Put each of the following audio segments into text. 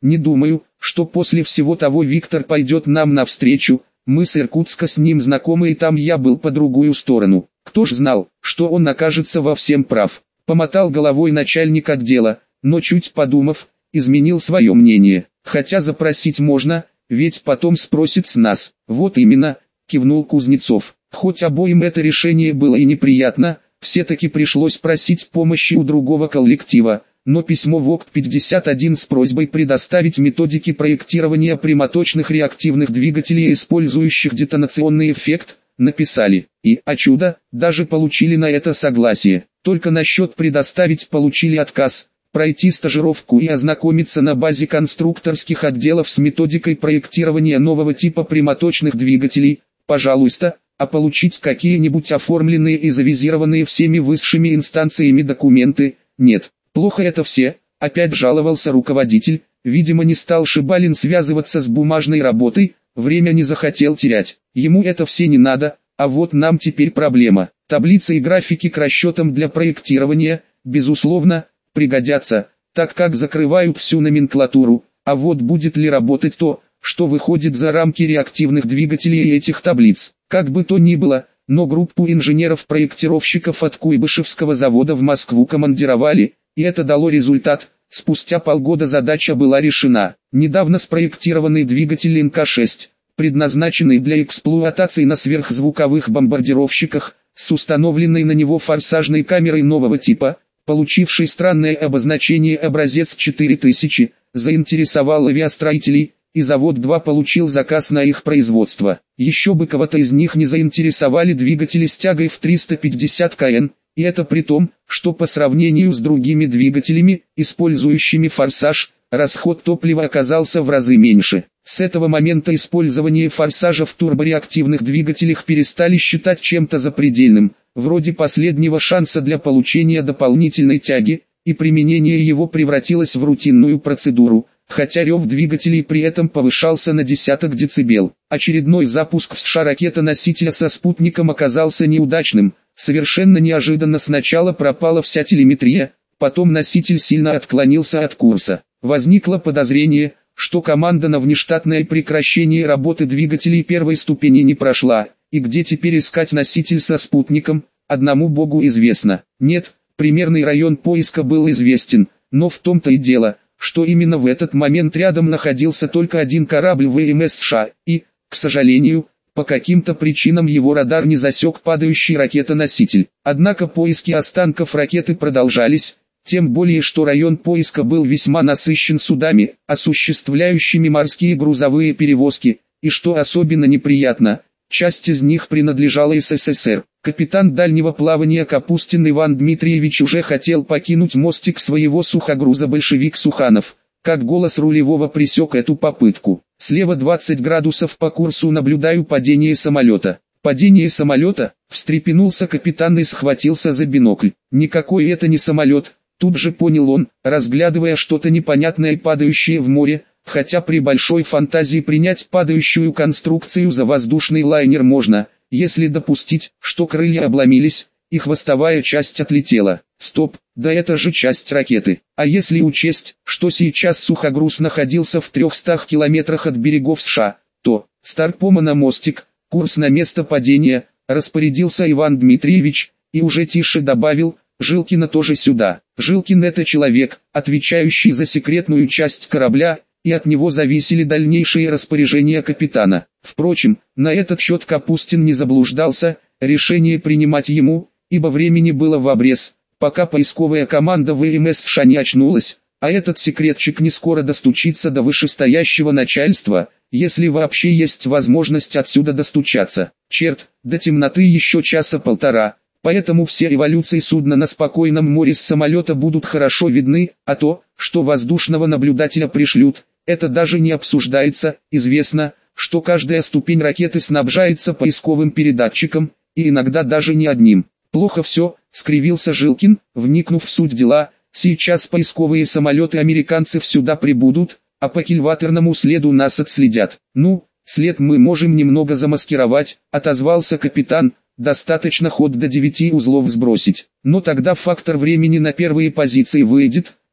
Не думаю, что после всего того Виктор пойдет нам навстречу. Мы с Иркутска с ним знакомы, и там я был по другую сторону. Кто ж знал, что он окажется во всем прав. Помотал головой начальник отдела, но чуть подумав, изменил свое мнение. Хотя запросить можно, ведь потом спросит с нас. Вот именно, кивнул Кузнецов. Хоть обоим это решение было и неприятно, все-таки пришлось просить помощи у другого коллектива. Но письмо в ОКТ-51 с просьбой предоставить методики проектирования прямоточных реактивных двигателей, использующих детонационный эффект, написали. И, о чудо, даже получили на это согласие. Только насчет предоставить получили отказ. Пройти стажировку и ознакомиться на базе конструкторских отделов с методикой проектирования нового типа прямоточных двигателей, пожалуйста, а получить какие-нибудь оформленные и завизированные всеми высшими инстанциями документы, нет. Плохо это все, опять жаловался руководитель, видимо не стал Шибалин связываться с бумажной работой, время не захотел терять, ему это все не надо, а вот нам теперь проблема. Таблицы и графики к расчетам для проектирования, безусловно, пригодятся, так как закрывают всю номенклатуру, а вот будет ли работать то, что выходит за рамки реактивных двигателей и этих таблиц. Как бы то ни было, но группу инженеров-проектировщиков от Куйбышевского завода в Москву командировали, и это дало результат. Спустя полгода задача была решена. Недавно спроектированный двигатель НК-6, предназначенный для эксплуатации на сверхзвуковых бомбардировщиках, с установленной на него форсажной камерой нового типа, получивший странное обозначение образец 4000, заинтересовал авиастроителей, и завод-2 получил заказ на их производство. Еще бы кого-то из них не заинтересовали двигатели с тягой в 350 кн, и это при том, что по сравнению с другими двигателями, использующими форсаж, расход топлива оказался в разы меньше. С этого момента использование форсажа в турбореактивных двигателях перестали считать чем-то запредельным, вроде последнего шанса для получения дополнительной тяги, и применение его превратилось в рутинную процедуру, хотя рев двигателей при этом повышался на десяток децибел. Очередной запуск в США ракета-носителя со спутником оказался неудачным. Совершенно неожиданно сначала пропала вся телеметрия, потом носитель сильно отклонился от курса. Возникло подозрение, что команда на внештатное прекращение работы двигателей первой ступени не прошла, и где теперь искать носитель со спутником, одному богу известно. Нет, примерный район поиска был известен, но в том-то и дело, что именно в этот момент рядом находился только один корабль ВМС США, и, к сожалению, по каким-то причинам его радар не засек падающий ракетоноситель. Однако поиски останков ракеты продолжались, тем более что район поиска был весьма насыщен судами, осуществляющими морские грузовые перевозки, и что особенно неприятно, часть из них принадлежала СССР. Капитан дальнего плавания Капустин Иван Дмитриевич уже хотел покинуть мостик своего сухогруза «Большевик» Суханов, как голос рулевого пресек эту попытку. Слева 20 градусов по курсу наблюдаю падение самолета. Падение самолета? Встрепенулся капитан и схватился за бинокль. Никакой это не самолет, тут же понял он, разглядывая что-то непонятное падающее в море, хотя при большой фантазии принять падающую конструкцию за воздушный лайнер можно, если допустить, что крылья обломились, и хвостовая часть отлетела. Стоп, да это же часть ракеты. А если учесть, что сейчас сухогруз находился в 300 километрах от берегов США, то, старпома на мостик, курс на место падения, распорядился Иван Дмитриевич, и уже тише добавил, Жилкина тоже сюда. Жилкин это человек, отвечающий за секретную часть корабля, и от него зависели дальнейшие распоряжения капитана. Впрочем, на этот счет Капустин не заблуждался, решение принимать ему, ибо времени было в обрез, пока поисковая команда ВМС США не очнулась, а этот секретчик не скоро достучится до вышестоящего начальства, если вообще есть возможность отсюда достучаться. Черт, до темноты еще часа полтора, поэтому все эволюции судна на спокойном море с самолета будут хорошо видны, а то, что воздушного наблюдателя пришлют, это даже не обсуждается. Известно, что каждая ступень ракеты снабжается поисковым передатчиком, и иногда даже не одним. Плохо все, скривился Жилкин, вникнув в суть дела. Сейчас поисковые самолеты американцев сюда прибудут, а по кильваторному следу нас отследят. Ну, след мы можем немного замаскировать, отозвался капитан, достаточно ход до 9 узлов сбросить. Но тогда фактор времени на первые позиции выйдет,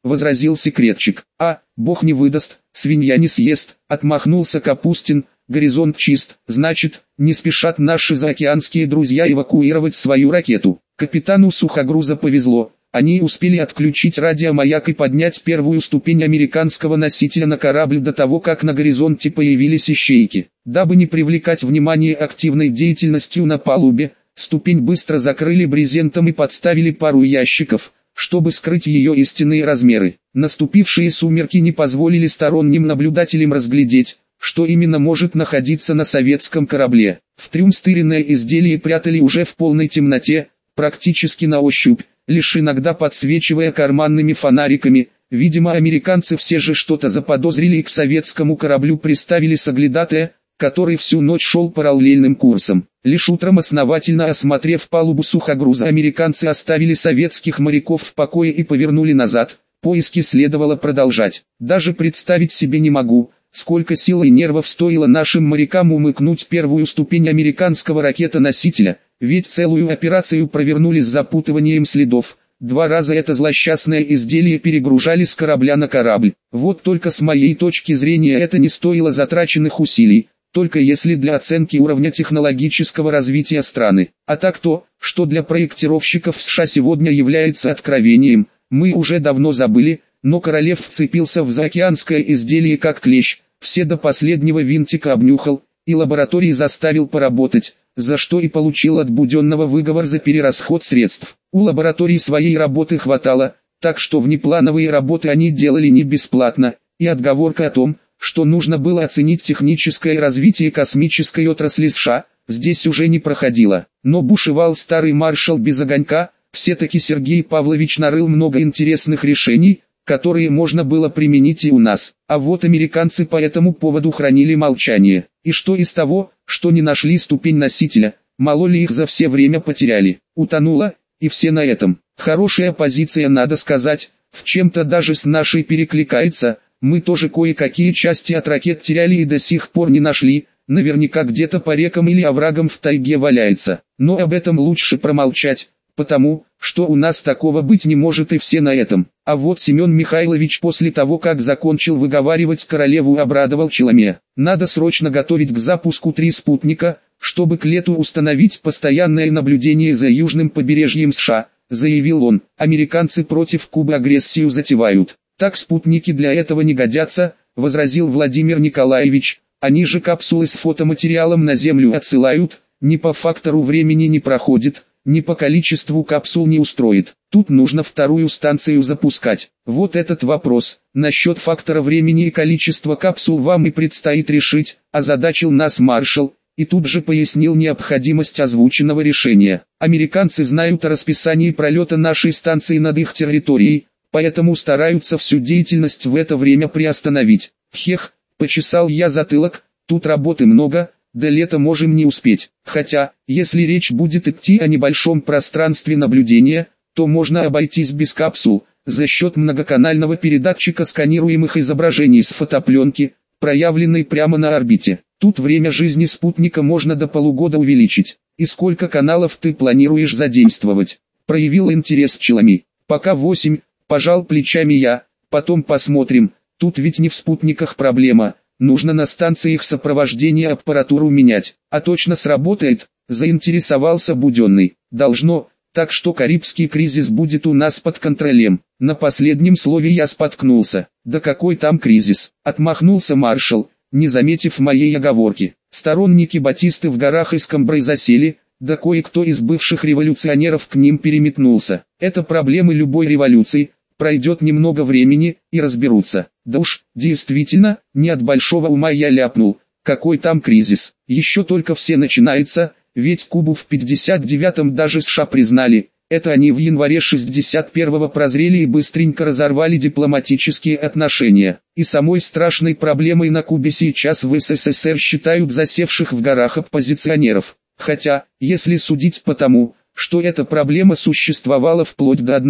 возразил секретчик. Бог не выдаст, свинья не съест, отмахнулся Капустин. Горизонт чист, значит, не спешат наши заокеанские друзья эвакуировать свою ракету. Капитану сухогруза повезло. Они успели отключить радиомаяк и поднять первую ступень американского носителя на корабль до того, как на горизонте появились ищейки. Дабы не привлекать внимание активной деятельностью на палубе, ступень быстро закрыли брезентом и подставили пару ящиков, чтобы скрыть ее истинные размеры. Наступившие сумерки не позволили сторонним наблюдателям разглядеть, что именно может находиться на советском корабле. В трюм стыренное изделие прятали уже в полной темноте, практически на ощупь, лишь иногда подсвечивая карманными фонариками. Видимо, американцы все же что-то заподозрили и к советскому кораблю приставили соглядатая, который всю ночь шел параллельным курсом. Лишь утром, основательно осмотрев палубу сухогруза, американцы оставили советских моряков в покое и повернули назад. Поиски следовало продолжать. Даже представить себе не могу, сколько сил и нервов стоило нашим морякам умыкнуть первую ступень американского ракетоносителя, ведь целую операцию провернули с запутыванием следов. 2 раза это злосчастное изделие перегружали с корабля на корабль. Вот только с моей точки зрения это не стоило затраченных усилий, только если для оценки уровня технологического развития страны. А так то, что для проектировщиков США сегодня является откровением, мы уже давно забыли. Но Королев вцепился в заокеанское изделие как клещ, все до последнего винтика обнюхал, и лаборатории заставил поработать, за что и получил от Буденного выговор за перерасход средств. У лаборатории своей работы хватало, так что внеплановые работы они делали не бесплатно, и отговорка о том, что нужно было оценить техническое развитие космической отрасли США, здесь уже не проходила. Но бушевал старый маршал без огонька, все-таки Сергей Павлович нарыл много интересных решений, которые можно было применить и у нас. А вот американцы по этому поводу хранили молчание. И что из того, что не нашли ступень носителя, мало ли их за все время потеряли. Утонула, и все на этом. Хорошая позиция, надо сказать, в чем-то даже с нашей перекликается. Мы тоже кое-какие части от ракет теряли и до сих пор не нашли. Наверняка где-то по рекам или оврагам в тайге валяется. Но об этом лучше промолчать, потому что у нас такого быть не может, и все на этом. А вот Семен Михайлович после того, как закончил выговаривать королеву, обрадовал Челоме. Надо срочно готовить к запуску 3 спутника, чтобы к лету установить постоянное наблюдение за южным побережьем США, заявил он. Американцы против Кубы агрессию затевают. Так спутники для этого не годятся, возразил Владимир Николаевич. Они же капсулы с фотоматериалом на Землю отсылают, ни по фактору времени не проходит, ни по количеству капсул не устроит. Тут нужно 2-ю станцию запускать. Вот этот вопрос, насчет фактора времени и количества капсул вам и предстоит решить, озадачил нас маршал, и тут же пояснил необходимость озвученного решения. Американцы знают о расписании пролета нашей станции над их территорией, поэтому стараются всю деятельность в это время приостановить. Хех, почесал я затылок, тут работы много, до лета можем не успеть. Хотя, если речь будет идти о небольшом пространстве наблюдения, то можно обойтись без капсул, за счет многоканального передатчика сканируемых изображений с фотопленки, проявленной прямо на орбите. Тут время жизни спутника можно до полугода увеличить. И сколько каналов ты планируешь задействовать? Проявил интерес Челоми. Пока 8, пожал плечами я, потом посмотрим. Тут ведь не в спутниках проблема. Нужно на станциях сопровождения аппаратуру менять. А точно сработает, заинтересовался Буденный. Должно, так что Карибский кризис будет у нас под контролем. На последнем слове я споткнулся. Да какой там кризис? Отмахнулся маршал, не заметив моей оговорки. Сторонники Батисты в горах Эскомбры засели, да кое-кто из бывших революционеров к ним переметнулся. Это проблемы любой революции. Пройдет немного времени, и разберутся. Да уж, действительно, не от большого ума я ляпнул. Какой там кризис? Еще только все начинается, ведь Кубу в 59-м даже США признали. Это они в январе 61-го прозрели и быстренько разорвали дипломатические отношения. И самой страшной проблемой на Кубе сейчас в СССР считают засевших в горах оппозиционеров. Хотя, если судить по тому, что эта проблема существовала вплоть до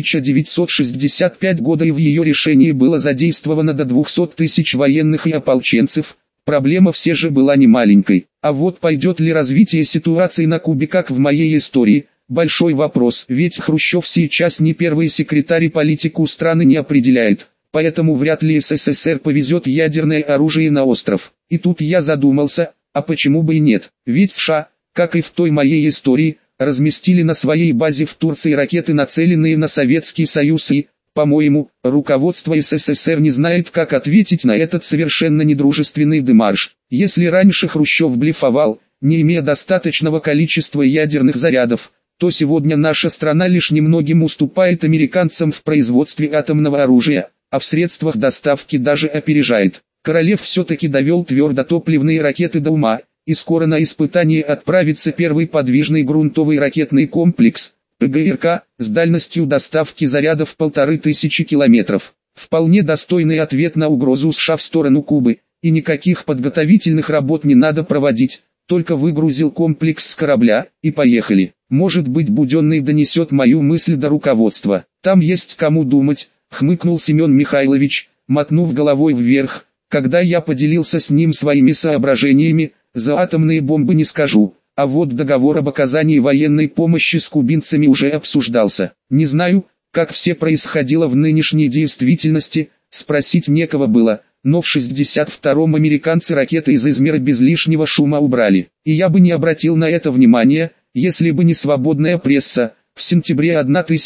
1965 года и в ее решении было задействовано до 200 тысяч военных и ополченцев, проблема все же была не маленькой. А вот пойдет ли развитие ситуации на Кубе как в моей истории, большой вопрос, ведь Хрущев сейчас не первый секретарь и политику страны не определяет, поэтому вряд ли СССР повезет ядерное оружие на остров. И тут я задумался, а почему бы и нет, ведь США, как и в той моей истории, разместили на своей базе в Турции ракеты, нацеленные на Советский Союз и, по-моему, руководство СССР не знает, как ответить на этот совершенно недружественный демарш. Если раньше Хрущев блефовал, не имея достаточного количества ядерных зарядов, то сегодня наша страна лишь немногим уступает американцам в производстве атомного оружия, а в средствах доставки даже опережает. Королев все-таки довел твердотопливные ракеты до ума, и скоро на испытание отправится первый подвижный грунтовый ракетный комплекс, ПГРК, с дальностью доставки зарядов 1500 километров. Вполне достойный ответ на угрозу США в сторону Кубы, и никаких подготовительных работ не надо проводить, только выгрузил комплекс с корабля, и поехали. Может быть, Буденный донесет мою мысль до руководства. Там есть кому думать, хмыкнул Семен Михайлович, мотнув головой вверх, когда я поделился с ним своими соображениями. За атомные бомбы не скажу, а вот договор об оказании военной помощи с кубинцами уже обсуждался. Не знаю, как все происходило в нынешней действительности, спросить некого было, но в 62-м американцы ракеты из Измира без лишнего шума убрали. И я бы не обратил на это внимания, если бы не свободная пресса. В сентябре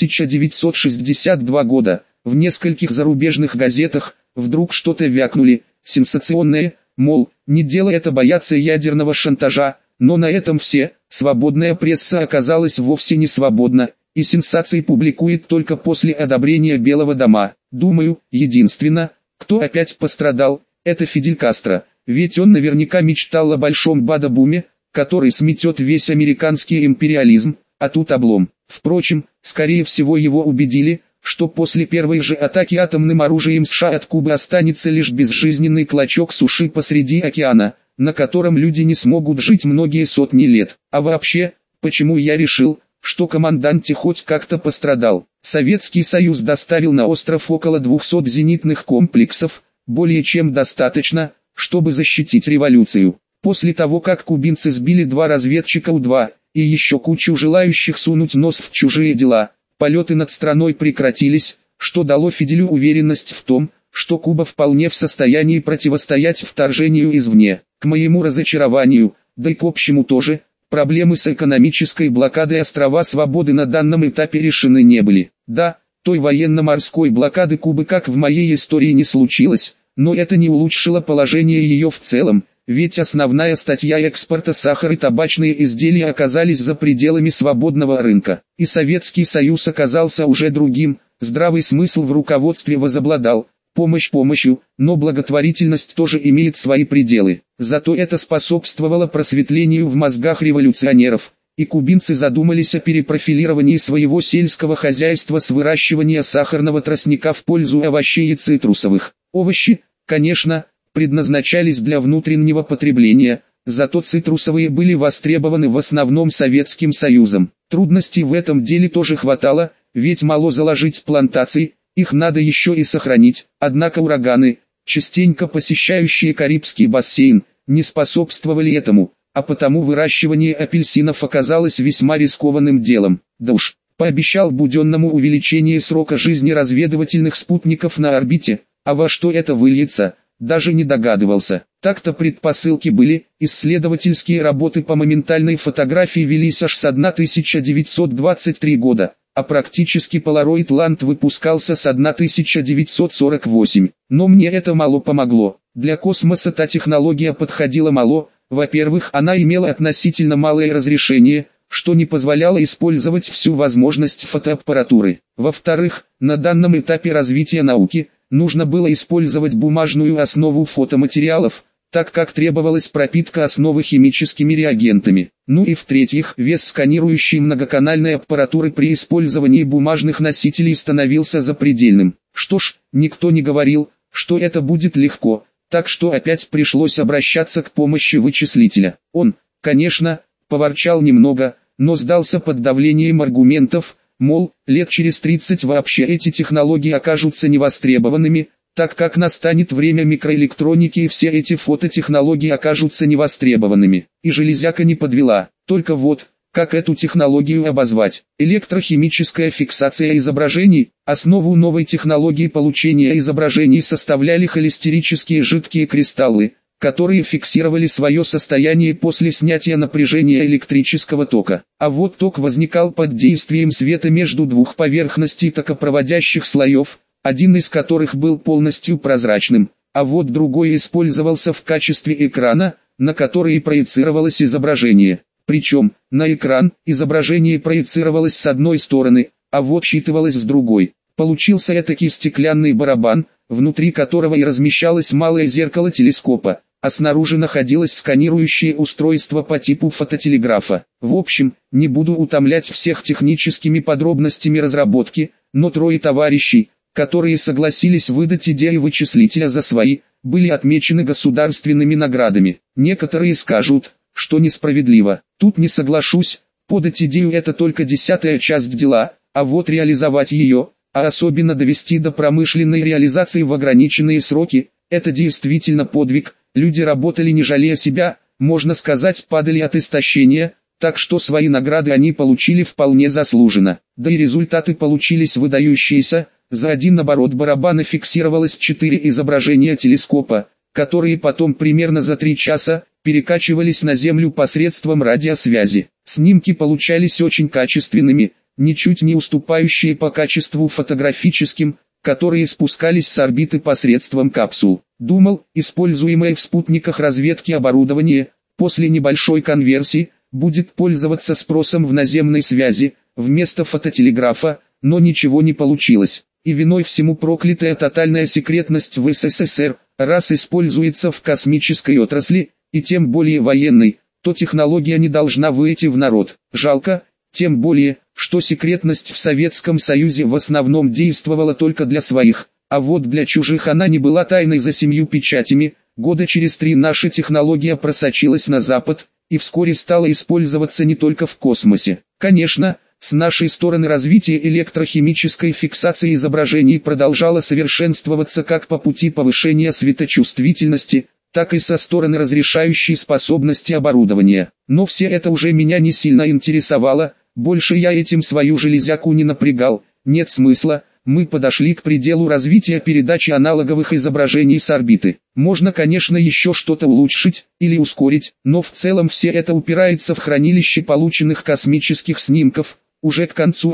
1962 года, в нескольких зарубежных газетах, вдруг что-то вякнули, сенсационное, мол, не дело это бояться ядерного шантажа, но на этом все, свободная пресса оказалась вовсе не свободна, и сенсации публикует только после одобрения Белого дома. Думаю, единственно, кто опять пострадал, это Фидель Кастро, ведь он наверняка мечтал о большом бада-буме, который сметет весь американский империализм, а тут облом. Впрочем, скорее всего его убедили, что после первой же атаки атомным оружием США от Кубы останется лишь безжизненный клочок суши посреди океана, на котором люди не смогут жить многие сотни лет. А вообще, почему я решил, что команданте хоть как-то пострадал? Советский Союз доставил на остров около 200 зенитных комплексов, более чем достаточно, чтобы защитить революцию. После того, как кубинцы сбили 2 разведчика У-2, и еще кучу желающих сунуть нос в чужие дела, полеты над страной прекратились, что дало Фиделю уверенность в том, что Куба вполне в состоянии противостоять вторжению извне. К моему разочарованию, да и к общему тоже, проблемы с экономической блокадой острова Свободы на данном этапе решены не были. Да, той военно-морской блокады Кубы как в моей истории не случилось, но это не улучшило положение ее в целом, ведь основная статья экспорта сахара и табачные изделия оказались за пределами свободного рынка, и Советский Союз оказался уже другим, здравый смысл в руководстве возобладал, помощь помощью, но благотворительность тоже имеет свои пределы. Зато это способствовало просветлению в мозгах революционеров, и кубинцы задумались о перепрофилировании своего сельского хозяйства с выращивания сахарного тростника в пользу овощей и цитрусовых. Овощи, конечно, предназначались для внутреннего потребления, зато цитрусовые были востребованы в основном Советским Союзом. Трудностей в этом деле тоже хватало, ведь мало заложить плантаций, их надо еще и сохранить, однако ураганы, частенько посещающие Карибский бассейн, не способствовали этому, а потому выращивание апельсинов оказалось весьма рискованным делом. Да уж, пообещал Буденному увеличение срока жизни разведывательных спутников на орбите, а во что это выльется, даже не догадывался. Так-то предпосылки были, исследовательские работы по моментальной фотографии велись аж с 1923 года, а практически Polaroid Land выпускался с 1948. Но мне это мало помогло. Для космоса та технология подходила мало. Во-первых, она имела относительно малое разрешение, что не позволяло использовать всю возможность фотоаппаратуры. Во-вторых, на данном этапе развития науки, нужно было использовать бумажную основу фотоматериалов, так как требовалась пропитка основы химическими реагентами. Ну и в-третьих, вес сканирующей многоканальной аппаратуры при использовании бумажных носителей становился запредельным. Что ж, никто не говорил, что это будет легко, так что опять пришлось обращаться к помощи вычислителя. Он, конечно, поворчал немного, но сдался под давлением аргументов, мол, лет через 30 вообще эти технологии окажутся невостребованными, так как настанет время микроэлектроники и все эти фототехнологии окажутся невостребованными. И железяка не подвела. Только вот, Как эту технологию обозвать? Электрохимическая фиксация изображений. Основу новой технологии получения изображений составляли холестерические жидкие кристаллы, которые фиксировали свое состояние после снятия напряжения электрического тока. А вот ток возникал под действием света между двух поверхностей токопроводящих слоев, один из которых был полностью прозрачным, а вот другой использовался в качестве экрана, на который проецировалось изображение. Причем, на экран, изображение проецировалось с одной стороны, а вот считывалось с другой. Получился этакий стеклянный барабан, внутри которого и размещалось малое зеркало телескопа, а снаружи находилось сканирующее устройство по типу фототелеграфа. В общем, не буду утомлять всех техническими подробностями разработки, но трое товарищей, которые согласились выдать идею вычислителя за свои, были отмечены государственными наградами. Некоторые скажут, что несправедливо. Тут не соглашусь, подать идею это только 10-я часть дела, а вот реализовать ее, а особенно довести до промышленной реализации в ограниченные сроки, это действительно подвиг. Люди работали не жалея себя, можно сказать, падали от истощения, так что свои награды они получили вполне заслуженно. Да и результаты получились выдающиеся. За один оборот барабана фиксировалось 4 изображения телескопа, которые потом примерно за 3 часа перекачивались на Землю посредством радиосвязи. Снимки получались очень качественными, ничуть не уступающие по качеству фотографическим, которые спускались с орбиты посредством капсул. Думал, используемое в спутниках разведки оборудование, после небольшой конверсии, будет пользоваться спросом в наземной связи, вместо фототелеграфа, но ничего не получилось. И виной всему проклятая тотальная секретность в СССР, раз используется в космической отрасли, и тем более военной, то технология не должна выйти в народ. Жалко, тем более, что секретность в Советском Союзе в основном действовала только для своих, а вот для чужих она не была тайной за 7 печатями. Года через 3 наша технология просочилась на Запад, и вскоре стала использоваться не только в космосе. Конечно, с нашей стороны развитие электрохимической фиксации изображений продолжало совершенствоваться как по пути повышения светочувствительности, так и со стороны разрешающей способности оборудования. Но все это уже меня не сильно интересовало, больше я этим свою железяку не напрягал, нет смысла. Мы подошли к пределу развития передачи аналоговых изображений с орбиты. Можно, конечно, еще что-то улучшить или ускорить, но в целом все это упирается в хранилище полученных космических снимков. Уже к концу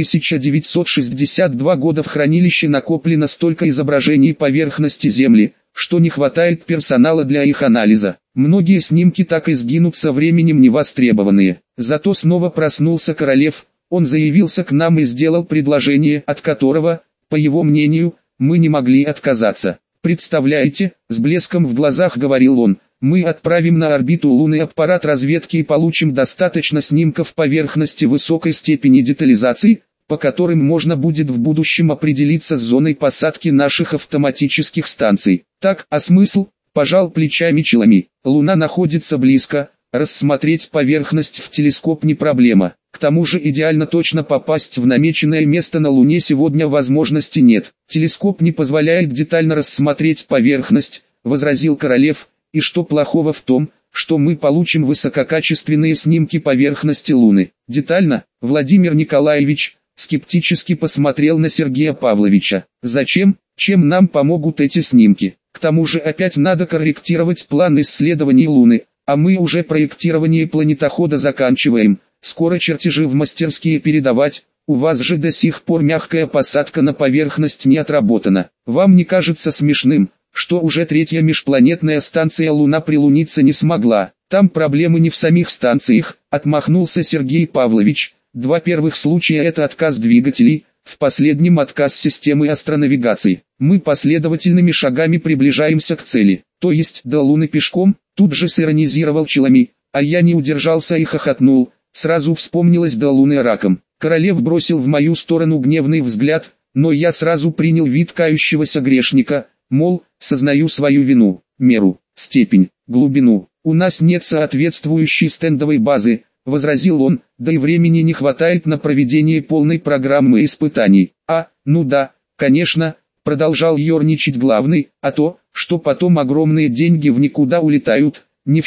1962 года в хранилище накоплено столько изображений поверхности Земли, что не хватает персонала для их анализа. Многие снимки так и сгинут со временем невостребованные. Зато снова проснулся Королев. Он заявился к нам и сделал предложение, от которого, по его мнению, мы не могли отказаться. «Представляете», — с блеском в глазах говорил он, «мы отправим на орбиту Луны аппарат разведки и получим достаточно снимков поверхности высокой степени детализации, по которым можно будет в будущем определиться с зоной посадки наших автоматических станций». Так, а смысл? Пожал плечами Челами. Луна находится близко, рассмотреть поверхность в телескоп не проблема. К тому же идеально точно попасть в намеченное место на Луне сегодня возможности нет. Телескоп не позволяет детально рассмотреть поверхность, возразил Королев, и что плохого в том, что мы получим высококачественные снимки поверхности Луны. Детально, Владимир Николаевич скептически посмотрел на Сергея Павловича. Зачем? Чем нам помогут эти снимки? К тому же опять надо корректировать план исследований Луны, а мы уже проектирование планетохода заканчиваем. Скоро чертежи в мастерские передавать, у вас же до сих пор мягкая посадка на поверхность не отработана. Вам не кажется смешным, что уже 3-я межпланетная станция Луна прилуниться не смогла? Там проблемы не в самих станциях, отмахнулся Сергей Павлович. 2 первых случая это отказ двигателей, в последнем отказ системы астронавигации. Мы последовательными шагами приближаемся к цели, то есть до Луны пешком, тут же сиронизировал Челами, а я не удержался и хохотнул. Сразу вспомнилось до Луны раком. Королев бросил в мою сторону гневный взгляд, но я сразу принял вид кающегося грешника, мол, сознаю свою вину, меру, степень, глубину. У нас нет соответствующей стендовой базы, возразил он, да и времени не хватает на проведение полной программы испытаний. Ну да, конечно, продолжал ерничать главный, а то, что потом огромные деньги в никуда улетают, не в счет.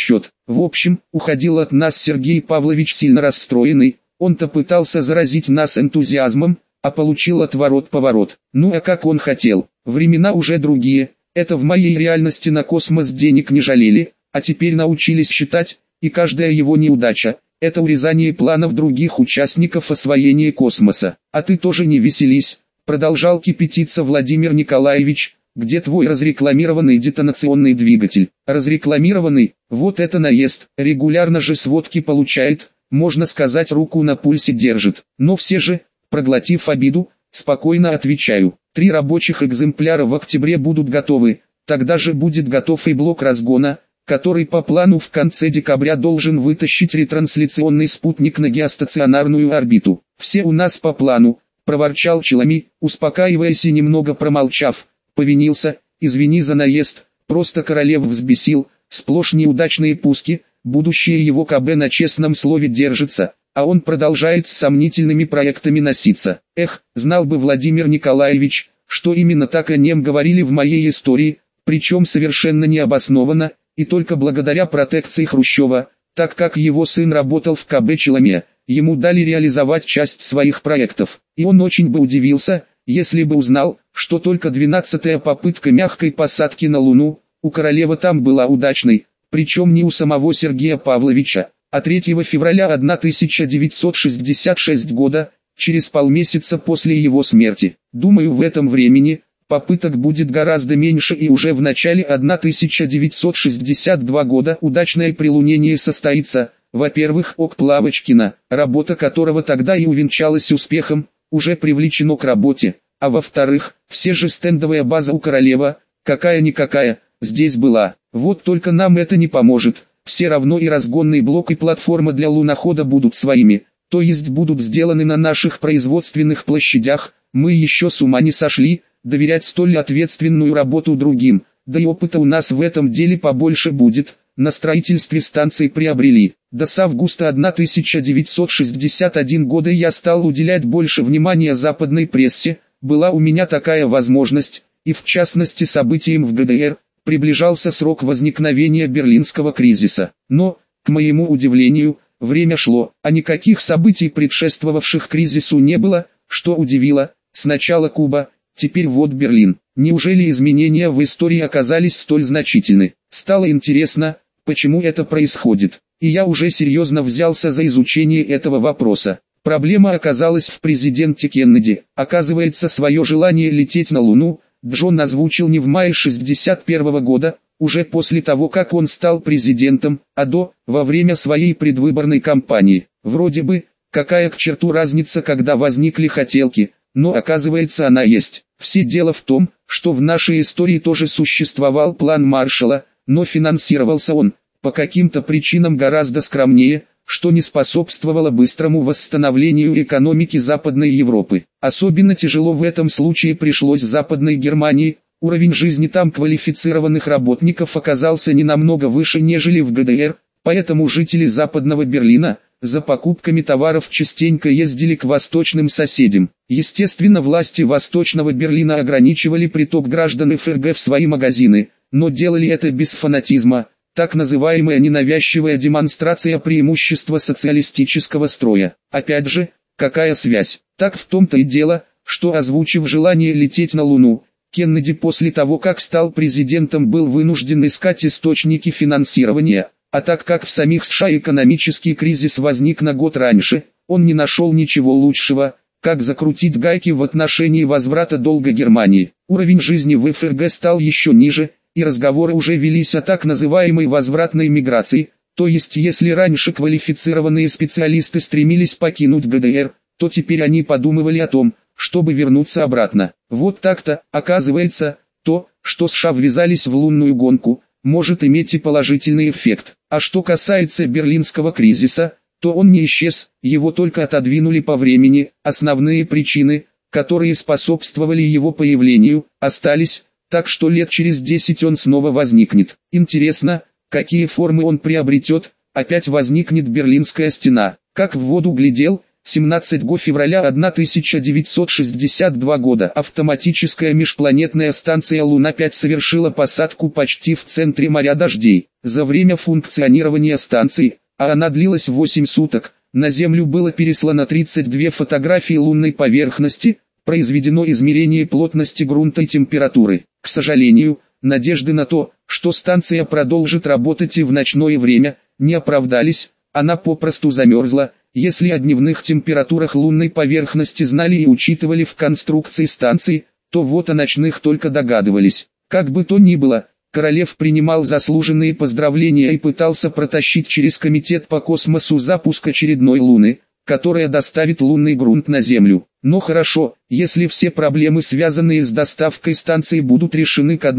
В общем, уходил от нас Сергей Павлович сильно расстроенный, он-то пытался заразить нас энтузиазмом, а получил отворот-поворот. Ну а как он хотел, времена уже другие, это в моей реальности на космос денег не жалели, а теперь научились считать, и каждая его неудача – это урезание планов других участников освоения космоса. А ты тоже не веселись, продолжал кипятиться Владимир Николаевич, где твой разрекламированный детонационный двигатель? Разрекламированный, вот это наезд, регулярно же сводки получает, можно сказать руку на пульсе держит. Но все же, проглотив обиду, спокойно отвечаю, 3 рабочих экземпляра в октябре будут готовы, тогда же будет готов и блок разгона, который по плану в конце декабря должен вытащить ретрансляционный спутник на геостационарную орбиту. Все у нас по плану, проворчал Челами, успокаиваясь и немного промолчав, повинился, извини за наезд, просто Королев взбесил, сплошь неудачные пуски, будущее его КБ на честном слове держится, а он продолжает с сомнительными проектами носиться. Эх, знал бы Владимир Николаевич, что именно так о нем говорили в моей истории, причем совершенно необоснованно, и только благодаря протекции Хрущева, так как его сын работал в КБ Челаме, ему дали реализовать часть своих проектов, и он очень бы удивился, если бы узнал, что только 12-я попытка мягкой посадки на Луну, у Королева там была удачной, причем не у самого Сергея Павловича, а 3 февраля 1966 года, через полмесяца после его смерти. Думаю, в этом времени попыток будет гораздо меньше, и уже в начале 1962 года удачное прилунение состоится. Во-первых, ОК Лавочкина, работа которого тогда и увенчалась успехом, уже привлечено к работе, а во-вторых, все же стендовая база у Королева, какая-никакая, здесь была. Вот только нам это не поможет, все равно и разгонный блок и платформа для лунохода будут своими, то есть будут сделаны на наших производственных площадях, мы еще с ума не сошли, доверять столь ответственную работу другим, да и опыта у нас в этом деле побольше будет, на строительстве станции приобрели. До с августа 1961 года я стал уделять больше внимания западной прессе, была у меня такая возможность, и в частности событиям в ГДР, приближался срок возникновения Берлинского кризиса. Но, к моему удивлению, время шло, а никаких событий, предшествовавших кризису, не было, что удивило, сначала Куба, теперь вот Берлин. Неужели изменения в истории оказались столь значительны? Стало интересно, почему это происходит, и я уже серьезно взялся за изучение этого вопроса. Проблема оказалась в президенте Кеннеди. Оказывается, свое желание лететь на Луну Джон озвучил не в мае 1961 года, уже после того, как он стал президентом, а во время своей предвыборной кампании. Вроде бы, какая к черту разница, когда возникли хотелки, но оказывается она есть. Все дело в том, что в нашей истории тоже существовал план Маршалла, но финансировался он, по каким-то причинам гораздо скромнее, что не способствовало быстрому восстановлению экономики Западной Европы. Особенно тяжело в этом случае пришлось Западной Германии, уровень жизни там квалифицированных работников оказался не намного выше, нежели в ГДР, поэтому жители Западного Берлина за покупками товаров частенько ездили к восточным соседям. Естественно, власти Восточного Берлина ограничивали приток граждан ФРГ в свои магазины, но делали это без фанатизма, так называемая ненавязчивая демонстрация преимущества социалистического строя. Опять же, какая связь? Так в том-то и дело, что озвучив желание лететь на Луну, Кеннеди после того, как стал президентом, был вынужден искать источники финансирования, а так как в самих США экономический кризис возник на год раньше, он не нашел ничего лучшего, как закрутить гайки в отношении возврата долга Германии. Уровень жизни в ФРГ стал еще ниже, и разговоры уже велись о так называемой возвратной миграции, то есть если раньше квалифицированные специалисты стремились покинуть ГДР, то теперь они подумывали о том, чтобы вернуться обратно. Вот так-то, оказывается, то, что США ввязались в лунную гонку, может иметь и положительный эффект. А что касается берлинского кризиса, то он не исчез, его только отодвинули по времени, основные причины, которые способствовали его появлению, остались, так что лет через 10 он снова возникнет. Интересно, какие формы он приобретет, опять возникнет Берлинская стена. Как в воду глядел, 17 февраля 1962 года автоматическая межпланетная станция Луна-5 совершила посадку почти в центре моря дождей. За время функционирования станции, а она длилась 8 суток, на Землю было переслано 32 фотографии лунной поверхности, произведено измерение плотности грунта и температуры. К сожалению, надежды на то, что станция продолжит работать и в ночное время, не оправдались, она попросту замерзла. Если о дневных температурах лунной поверхности знали и учитывали в конструкции станции, то вот о ночных только догадывались. Как бы то ни было, Королев принимал заслуженные поздравления и пытался протащить через комитет по космосу запуск очередной Луны, которая доставит лунный грунт на Землю. Но хорошо, если все проблемы, связанные с доставкой станции, будут решены к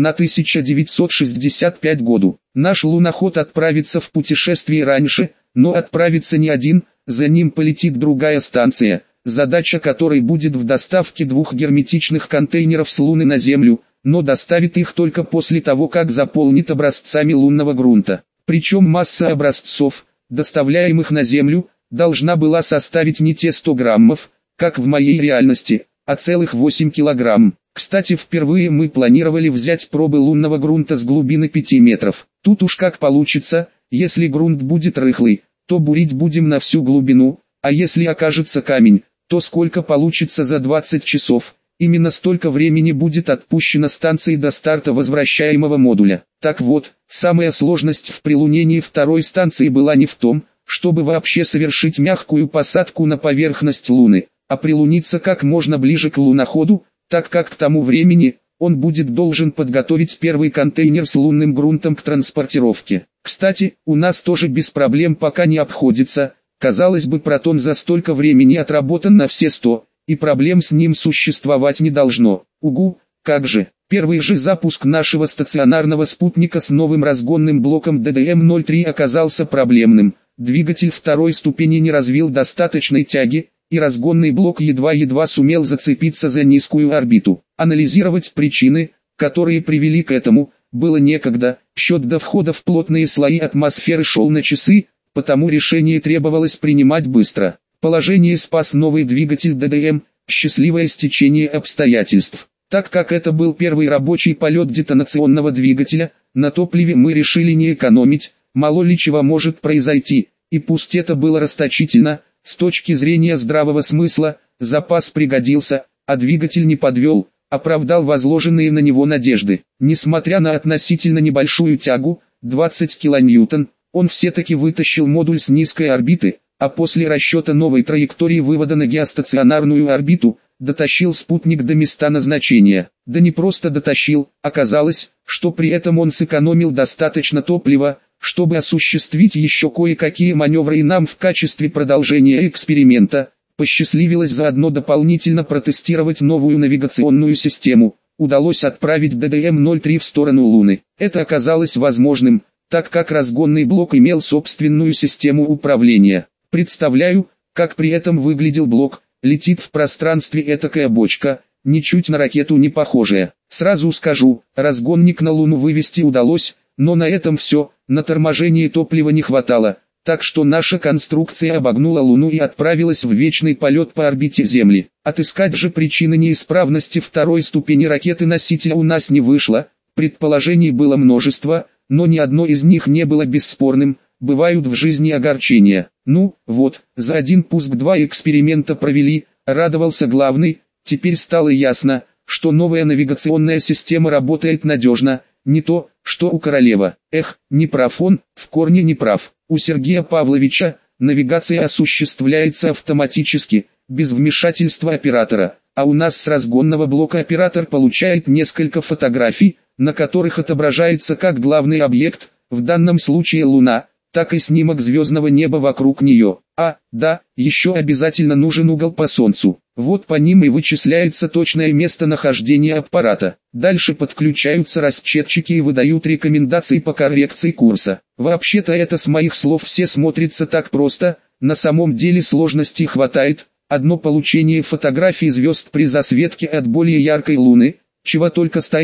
1965 году. Наш луноход отправится в путешествие раньше, но отправится не один, за ним полетит другая станция, задача которой будет в доставке 2 герметичных контейнеров с Луны на Землю, но доставит их только после того, как заполнит образцами лунного грунта. Причем масса образцов, доставляемых на Землю, должна была составить не те 100 граммов, как в моей реальности, а целых 8 килограмм. Кстати, впервые мы планировали взять пробы лунного грунта с глубины 5 метров. Тут уж как получится, если грунт будет рыхлый, то бурить будем на всю глубину, а если окажется камень, то сколько получится за 20 часов. Именно столько времени будет отпущено станции до старта возвращаемого модуля. Так вот, самая сложность в прилунении второй станции была не в том, чтобы вообще совершить мягкую посадку на поверхность Луны, а прилуниться как можно ближе к луноходу, так как к тому времени он будет должен подготовить первый контейнер с лунным грунтом к транспортировке. Кстати, у нас тоже без проблем пока не обходится. Казалось бы, Протон за столько времени отработан на все 100, и проблем с ним существовать не должно. Угу, как же. Первый же запуск нашего стационарного спутника с новым разгонным блоком ДДМ-03 оказался проблемным. Двигатель второй ступени не развил достаточной тяги, и разгонный блок едва-едва сумел зацепиться за низкую орбиту. Анализировать причины, которые привели к этому, было некогда. Счет до входа в плотные слои атмосферы шел на часы, потому решение требовалось принимать быстро. Положение спас новый двигатель ДДМ, счастливое стечение обстоятельств. Так как это был первый рабочий полет детонационного двигателя, на топливе мы решили не экономить, мало ли чего может произойти, и пусть это было расточительно, с точки зрения здравого смысла, запас пригодился, а двигатель не подвел, оправдал возложенные на него надежды. Несмотря на относительно небольшую тягу, 20 кН, он все-таки вытащил модуль с низкой орбиты, а после расчета новой траектории вывода на геостационарную орбиту, дотащил спутник до места назначения. Да не просто дотащил, оказалось, что при этом он сэкономил достаточно топлива, чтобы осуществить еще кое-какие маневры, и нам в качестве продолжения эксперимента посчастливилось заодно дополнительно протестировать новую навигационную систему. Удалось отправить ДДМ-03 в сторону Луны. Это оказалось возможным, так как разгонный блок имел собственную систему управления. Представляю, как при этом выглядел блок. Летит в пространстве этакая бочка, ничуть на ракету не похожая. Сразу скажу, разгонник на Луну вывести удалось, но на этом все, на торможение топлива не хватало, так что наша конструкция обогнула Луну и отправилась в вечный полет по орбите Земли. Отыскать же причины неисправности второй ступени ракеты-носителя у нас не вышло, предположений было множество, но ни одно из них не было бесспорным. Бывают в жизни огорчения. Ну, вот, за один пуск 2 эксперимента провели, радовался главный, теперь стало ясно, что новая навигационная система работает надежно, не то, что у Королева. Эх, не прав он, в корне не прав. У Сергея Павловича навигация осуществляется автоматически, без вмешательства оператора, а у нас с разгонного блока оператор получает несколько фотографий, на которых отображается как главный объект, в данном случае Луна, так и снимок звездного неба вокруг нее. А, да, еще обязательно нужен угол по Солнцу. Вот по ним и вычисляется точное местонахождение аппарата. Дальше подключаются расчетчики и выдают рекомендации по коррекции курса. Вообще-то это с моих слов все смотрится так просто, на самом деле сложностей хватает. Одно получение фотографий звезд при засветке от более яркой Луны, чего только стоит,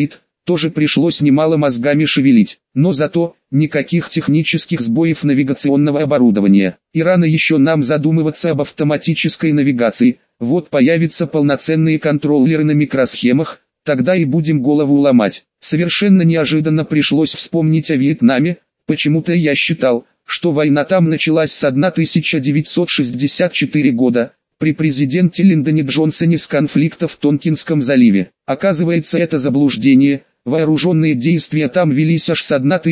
тоже пришлось немало мозгами шевелить, но зато никаких технических сбоев навигационного оборудования. И рано еще нам задумываться об автоматической навигации, вот появятся полноценные контроллеры на микросхемах, тогда и будем голову ломать. Совершенно неожиданно пришлось вспомнить о Вьетнаме, почему-то я считал, что война там началась с 1964 года, при президенте Линдоне Джонсоне с конфликта в Тонкинском заливе. Оказывается, это заблуждение, вооруженные действия там велись аж с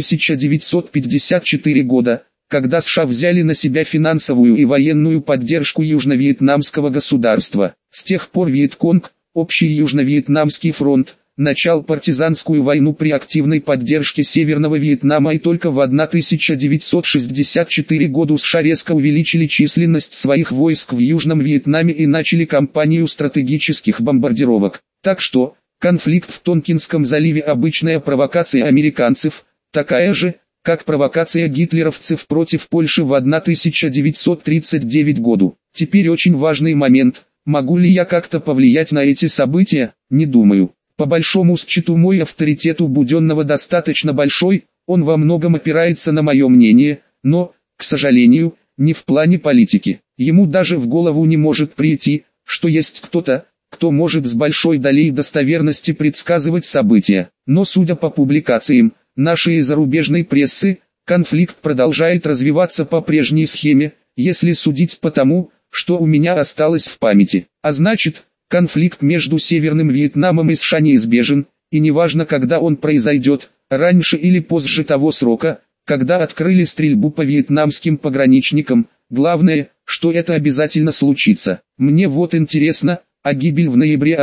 1954 года, когда США взяли на себя финансовую и военную поддержку Южно-Вьетнамского государства. С тех пор Вьетконг, Общий Южно-Вьетнамский фронт, начал партизанскую войну при активной поддержке Северного Вьетнама, и только в 1964 году США резко увеличили численность своих войск в Южном Вьетнаме и начали кампанию стратегических бомбардировок. Так что, конфликт в Тонкинском заливе обычная провокация американцев, такая же, как провокация гитлеровцев против Польши в 1939 году. Теперь очень важный момент, могу ли я как-то повлиять на эти события, не думаю. По большому счету мой авторитет у Буденного достаточно большой, он во многом опирается на мое мнение, но, к сожалению, не в плане политики. Ему даже в голову не может прийти, что есть кто-то, кто может с большой долей достоверности предсказывать события. Но судя по публикациям нашей зарубежной прессы, конфликт продолжает развиваться по прежней схеме, если судить по тому, что у меня осталось в памяти. А значит, конфликт между Северным Вьетнамом и США неизбежен, и неважно, когда он произойдет, раньше или позже того срока, когда открыли стрельбу по вьетнамским пограничникам, главное, что это обязательно случится. Мне вот интересно, а гибель в ноябре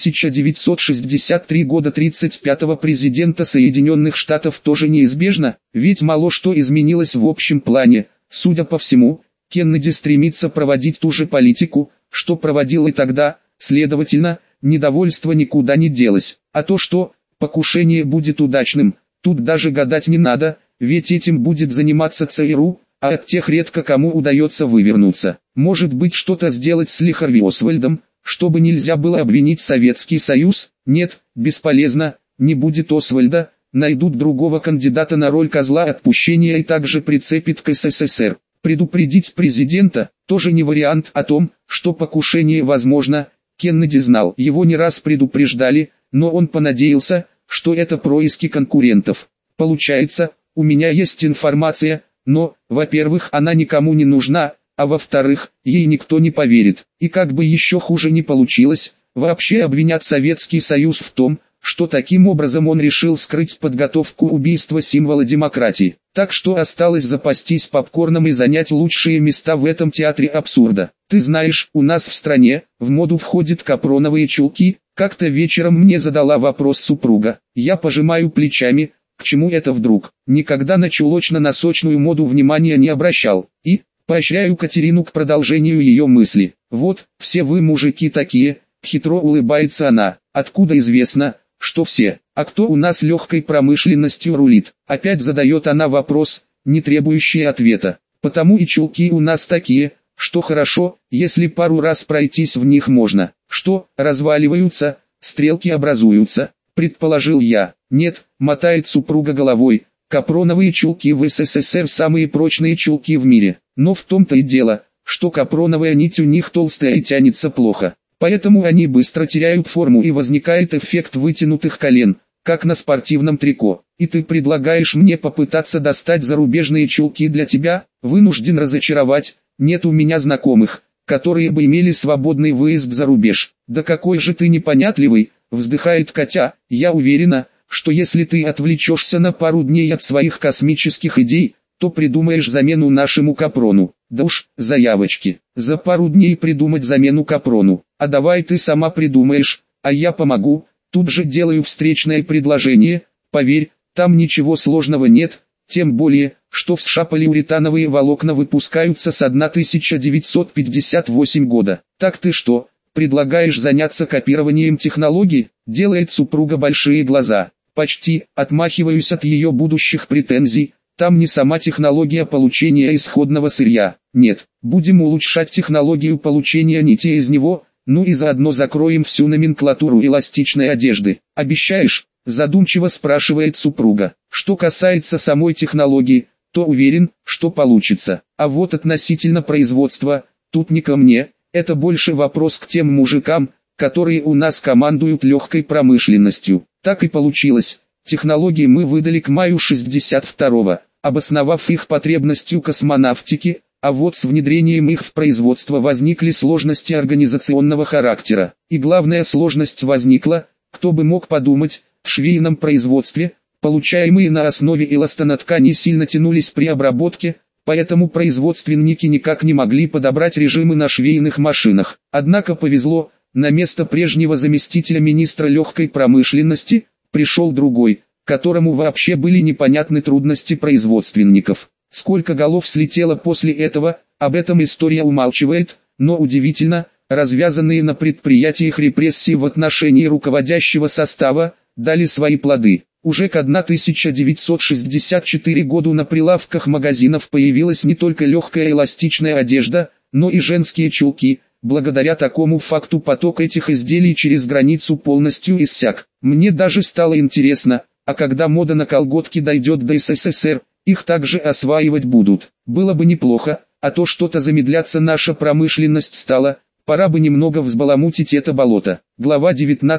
1963 года 35-го президента Соединенных Штатов тоже неизбежна, ведь мало что изменилось в общем плане. Судя по всему, Кеннеди стремится проводить ту же политику, что проводил и тогда. Следовательно, недовольство никуда не делось. А то, что покушение будет удачным, тут даже гадать не надо, ведь этим будет заниматься ЦРУ, а от тех редко кому удается вывернуться. Может быть, что-то сделать с Ли Харви Освальдом, чтобы нельзя было обвинить Советский Союз? Нет, бесполезно, не будет Освальда, найдут другого кандидата на роль козла отпущения и также прицепит к СССР. Предупредить президента тоже не вариант. О том, что покушение возможно, Кеннеди знал, его не раз предупреждали, но он понадеялся, что это происки конкурентов. Получается, у меня есть информация, но, во-первых, она никому не нужна, а во-вторых, ей никто не поверит. И как бы еще хуже не получилось, вообще обвинят Советский Союз в том, что таким образом он решил скрыть подготовку убийства символа демократии. Так что осталось запастись попкорном и занять лучшие места в этом театре абсурда. Ты знаешь, у нас в стране в моду входят капроновые чулки. Как-то вечером мне задала вопрос супруга. Я пожимаю плечами, к чему это вдруг? Никогда на чулочно-носочную моду внимания не обращал. И поощряю Катерину к продолжению ее мысли. Вот, все вы мужики такие, хитро улыбается она. Откуда известно, что все? А кто у нас легкой промышленностью рулит? Опять задает она вопрос, не требующий ответа. Потому и чулки у нас такие, что хорошо, если пару раз пройтись в них можно. Что, разваливаются, стрелки образуются, предположил я. Нет, мотает супруга головой, капроновые чулки в СССР самые прочные чулки в мире. Но в том-то и дело, что капроновая нить у них толстая и тянется плохо. Поэтому они быстро теряют форму и возникает эффект вытянутых колен, как на спортивном трико. И ты предлагаешь мне попытаться достать зарубежные чулки для тебя? Вынужден разочаровать, нет у меня знакомых, которые бы имели свободный выезд за рубеж. Да какой же ты непонятливый, вздыхает Катя. Я уверена, что если ты отвлечешься на пару дней от своих космических идей, то придумаешь замену нашему капрону. Да уж, заявочки. За пару дней придумать замену капрону. А давай ты сама придумаешь, а я помогу. Тут же делаю встречное предложение. Поверь, там ничего сложного нет. Тем более, что в США полиуретановые волокна выпускаются с 1958 года. Так ты что, предлагаешь заняться копированием технологий? Делает супруга большие глаза. Почти, отмахиваюсь от ее будущих претензий. Там не сама технология получения исходного сырья. Нет, будем улучшать технологию получения нитей из него, ну и заодно закроем всю номенклатуру эластичной одежды. Обещаешь? Задумчиво спрашивает супруга. Что касается самой технологии, то уверен, что получится. А вот относительно производства, тут не ко мне, это больше вопрос к тем мужикам, которые у нас командуют легкой промышленностью. Так и получилось. Технологии мы выдали к маю 62-го, обосновав их потребностью космонавтики, а вот с внедрением их в производство возникли сложности организационного характера. И главная сложность возникла, кто бы мог подумать, в швейном производстве, получаемые на основе эластонотканей сильно тянулись при обработке, поэтому производственники никак не могли подобрать режимы на швейных машинах. Однако повезло, на место прежнего заместителя министра легкой промышленности пришел другой, которому вообще были непонятны трудности производственников. Сколько голов слетело после этого, об этом история умалчивает, но удивительно, развязанные на предприятиях репрессии в отношении руководящего состава, дали свои плоды. Уже к 1964 году на прилавках магазинов появилась не только легкая эластичная одежда, но и женские чулки. Благодаря такому факту поток этих изделий через границу полностью иссяк. Мне даже стало интересно, а когда мода на колготки дойдет до СССР, их также осваивать будут. Было бы неплохо, а то что-то замедляться наша промышленность стала, пора бы немного взбаламутить это болото. Глава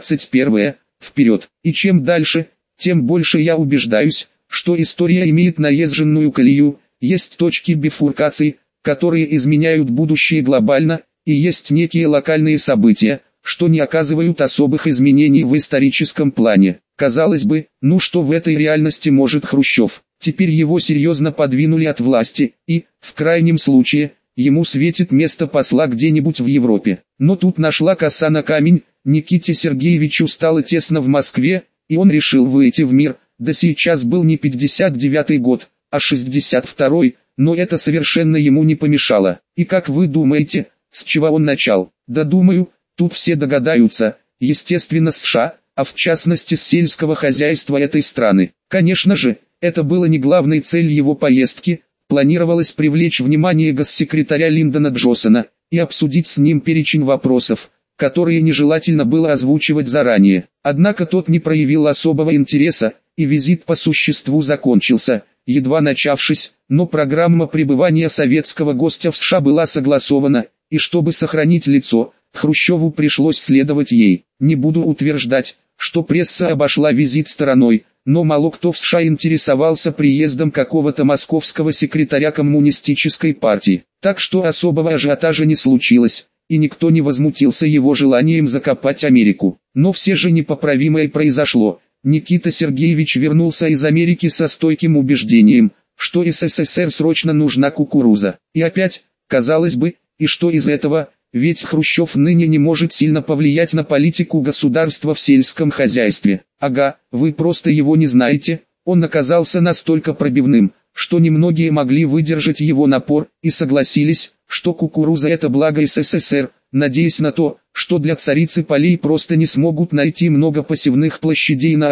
19:1. Вперед. И чем дальше, тем больше я убеждаюсь, что история имеет наезженную колею, есть точки бифуркации, которые изменяют будущее глобально, и есть некие локальные события, что не оказывают особых изменений в историческом плане. Казалось бы, ну что в этой реальности может Хрущев? Теперь его серьезно подвинули от власти, и, в крайнем случае, ему светит место посла где-нибудь в Европе. Но тут нашла коса на камень, Никите Сергеевичу стало тесно в Москве, и он решил выйти в мир. Да сейчас был не 59-й год, а 62-й, но это совершенно ему не помешало. И как вы думаете, с чего он начал? Да думаю, тут все догадаются, естественно с США, а в частности с сельского хозяйства этой страны. Конечно же, это было не главной целью его поездки, планировалось привлечь внимание госсекретаря Линдона Джонсона и обсудить с ним перечень вопросов, которые нежелательно было озвучивать заранее. Однако тот не проявил особого интереса, и визит по существу закончился, едва начавшись, но программа пребывания советского гостя в США была согласована, и чтобы сохранить лицо, Хрущеву пришлось следовать ей. Не буду утверждать, что пресса обошла визит стороной, но мало кто в США интересовался приездом какого-то московского секретаря коммунистической партии. Так что особого ажиотажа не случилось, и никто не возмутился его желанием закопать Америку. Но все же непоправимое произошло. Никита Сергеевич вернулся из Америки со стойким убеждением, что СССР срочно нужна кукуруза. И опять, казалось бы, и что из этого, ведь Хрущев ныне не может сильно повлиять на политику государства в сельском хозяйстве. Ага, вы просто его не знаете, он оказался настолько пробивным, что немногие могли выдержать его напор и согласились, что кукуруза это благо СССР, надеясь на то, что для царицы полей просто не смогут найти много посевных площадей на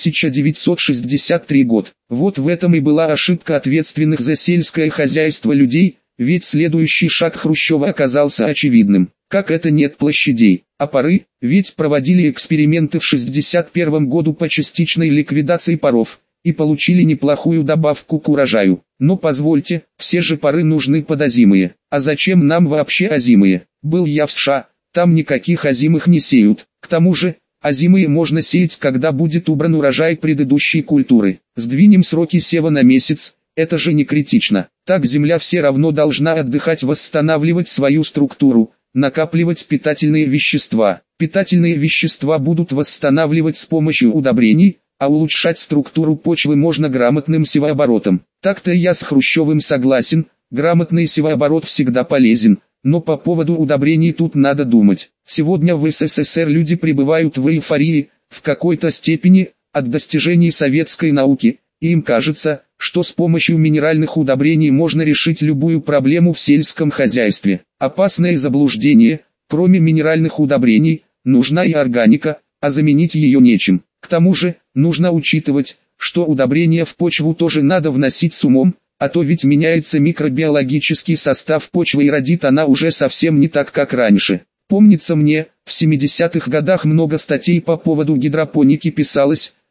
1963 год. Вот в этом и была ошибка ответственных за сельское хозяйство людей, ведь следующий шаг Хрущева оказался очевидным. Как это нет площадей, а пары, ведь проводили эксперименты в 1961 году по частичной ликвидации паров, и получили неплохую добавку к урожаю. Но позвольте, все же пары нужны под озимые. А зачем нам вообще озимые? Был я в США, там никаких озимых не сеют. К тому же, озимые можно сеять, когда будет убран урожай предыдущей культуры. Сдвинем сроки сева на месяц, это же не критично. Так земля все равно должна отдыхать, восстанавливать свою структуру, накапливать питательные вещества. Питательные вещества будут восстанавливать с помощью удобрений, а улучшать структуру почвы можно грамотным севооборотом. Так-то я с Хрущевым согласен, грамотный севооборот всегда полезен, но по поводу удобрений тут надо думать. Сегодня в СССР люди пребывают в эйфории, в какой-то степени, от достижений советской науки, и им кажется, что с помощью минеральных удобрений можно решить любую проблему в сельском хозяйстве. Опасное заблуждение, кроме минеральных удобрений, нужна и органика, а заменить ее нечем. К тому же, нужно учитывать, что удобрения в почву тоже надо вносить с умом, а то ведь меняется микробиологический состав почвы и родит она уже совсем не так, как раньше. Помнится мне, в 70-х годах много статей по поводу гидропоники писалось,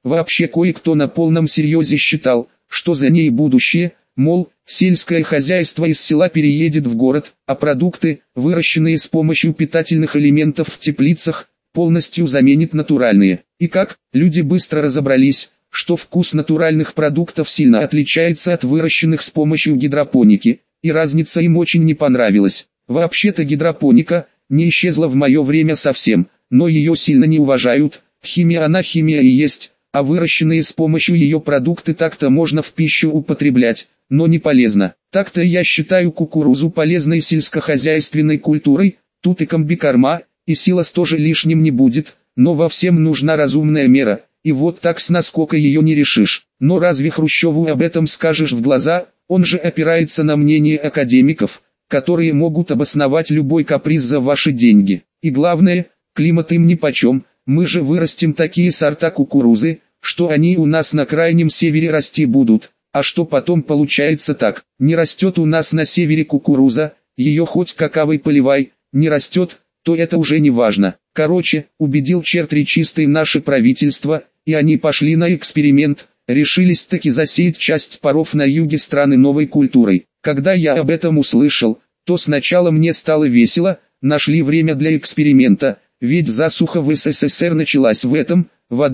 Вообще кое-кто на полном серьезе считал, что за ней будущее, мол, сельское хозяйство из села переедет в город, а продукты, выращенные с помощью питательных элементов в теплицах, полностью заменит натуральные. И как, люди быстро разобрались, что вкус натуральных продуктов сильно отличается от выращенных с помощью гидропоники, и разница им очень не понравилась. Вообще-то гидропоника не исчезла в мое время совсем, но ее сильно не уважают, химия она химия и есть, а выращенные с помощью ее продукты так-то можно в пищу употреблять, но не полезно. Так-то я считаю кукурузу полезной сельскохозяйственной культурой, тут и комбикорма, и силос тоже лишним не будет, но во всем нужна разумная мера, и вот так с наскока ее не решишь. Но разве Хрущеву об этом скажешь в глаза, он же опирается на мнение академиков, которые могут обосновать любой каприз за ваши деньги. И главное, климат им нипочем, мы же вырастим такие сорта кукурузы, что они у нас на крайнем севере расти будут. А что потом получается так, не растет у нас на севере кукуруза, ее хоть какавой поливай, не растет, то это уже не важно. Короче, убедил черт речистый наше правительство, и они пошли на эксперимент, решились таки засеять часть паров на юге страны новой культурой. Когда я об этом услышал, то сначала мне стало весело, нашли время для эксперимента, ведь засуха в СССР началась в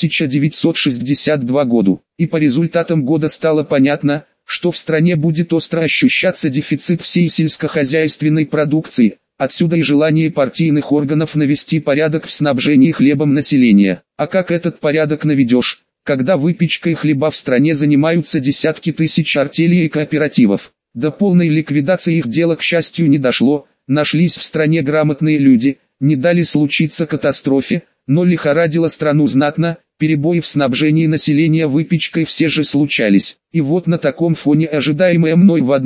1962 году, и по результатам года стало понятно, что в стране будет остро ощущаться дефицит всей сельскохозяйственной продукции, отсюда и желание партийных органов навести порядок в снабжении хлебом населения. А как этот порядок наведешь, когда выпечкой хлеба в стране занимаются десятки тысяч артелей и кооперативов? До полной ликвидации их дело, к счастью, не дошло, нашлись в стране грамотные люди, не дали случиться катастрофе, но лихорадило страну знатно, перебои в снабжении населения выпечкой все же случались. И вот на таком фоне ожидаемая мной в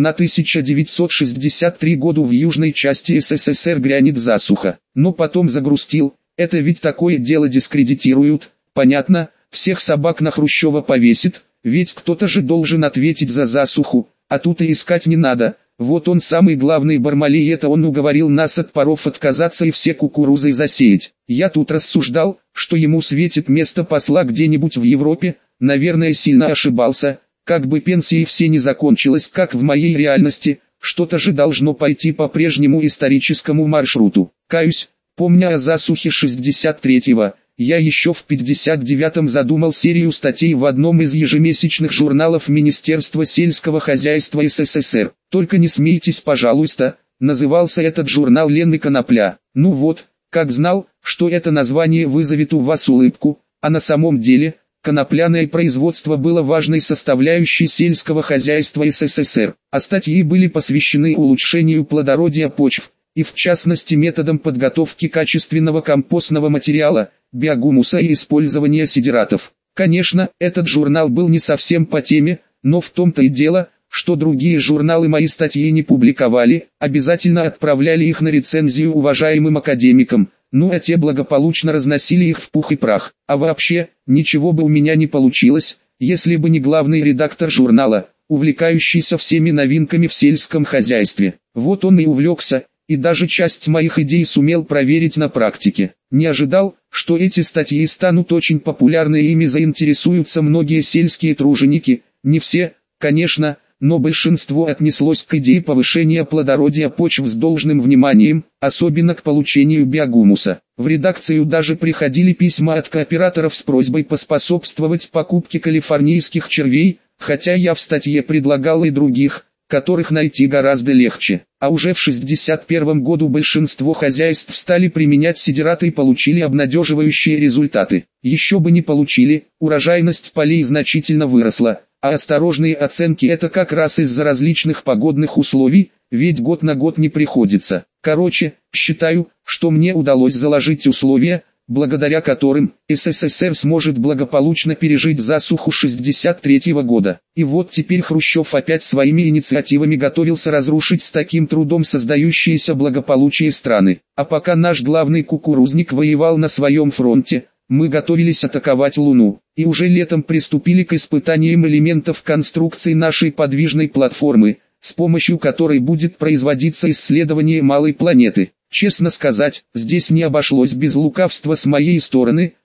1963 году в южной части СССР грянет засуха. Но потом загрустил, это ведь такое дело дискредитируют, понятно, всех собак на Хрущева повесит, ведь кто-то же должен ответить за засуху, а тут и искать не надо. Вот он самый главный Бармалей, это он уговорил нас от паров отказаться и все кукурузой засеять. Я тут рассуждал, что ему светит место посла где-нибудь в Европе, наверное сильно ошибался, как бы пенсии все не закончилось, как в моей реальности, что-то же должно пойти по прежнему историческому маршруту. Каюсь, помня о засухе 63-го, я еще в 59-м задумал серию статей в одном из ежемесячных журналов Министерства сельского хозяйства СССР. Только не смейтесь, пожалуйста, назывался этот журнал «Лен и конопля». Ну вот, как знал, что это название вызовет у вас улыбку, а на самом деле, конопляное производство было важной составляющей сельского хозяйства СССР, а статьи были посвящены улучшению плодородия почв, и в частности методам подготовки качественного компостного материала, биогумуса и использования сидератов. Конечно, этот журнал был не совсем по теме, но в том-то и дело, что другие журналы мои статьи не публиковали, обязательно отправляли их на рецензию уважаемым академикам, ну а те благополучно разносили их в пух и прах. А вообще, ничего бы у меня не получилось, если бы не главный редактор журнала, увлекающийся всеми новинками в сельском хозяйстве. Вот он и увлекся, и даже часть моих идей сумел проверить на практике. Не ожидал, что эти статьи станут очень популярны и ими заинтересуются многие сельские труженики, не все, конечно, но большинство отнеслось к идее повышения плодородия почв с должным вниманием, особенно к получению биогумуса. В редакцию даже приходили письма от кооператоров с просьбой поспособствовать покупке калифорнийских червей, хотя я в статье предлагал и других, которых найти гораздо легче. А уже в 1961 году большинство хозяйств стали применять сидераты и получили обнадеживающие результаты. Еще бы не получили, урожайность полей значительно выросла, а осторожные оценки это как раз из-за различных погодных условий, ведь год на год не приходится. Короче, считаю, что мне удалось заложить условия, благодаря которым СССР сможет благополучно пережить засуху 1963 года. И вот теперь Хрущев опять своими инициативами готовился разрушить с таким трудом создающиеся благополучие страны. А пока наш главный кукурузник воевал на своем фронте, мы готовились атаковать Луну, и уже летом приступили к испытаниям элементов конструкции нашей подвижной платформы, с помощью которой будет производиться исследование малой планеты. Честно сказать, здесь не обошлось без лукавства с моей стороны,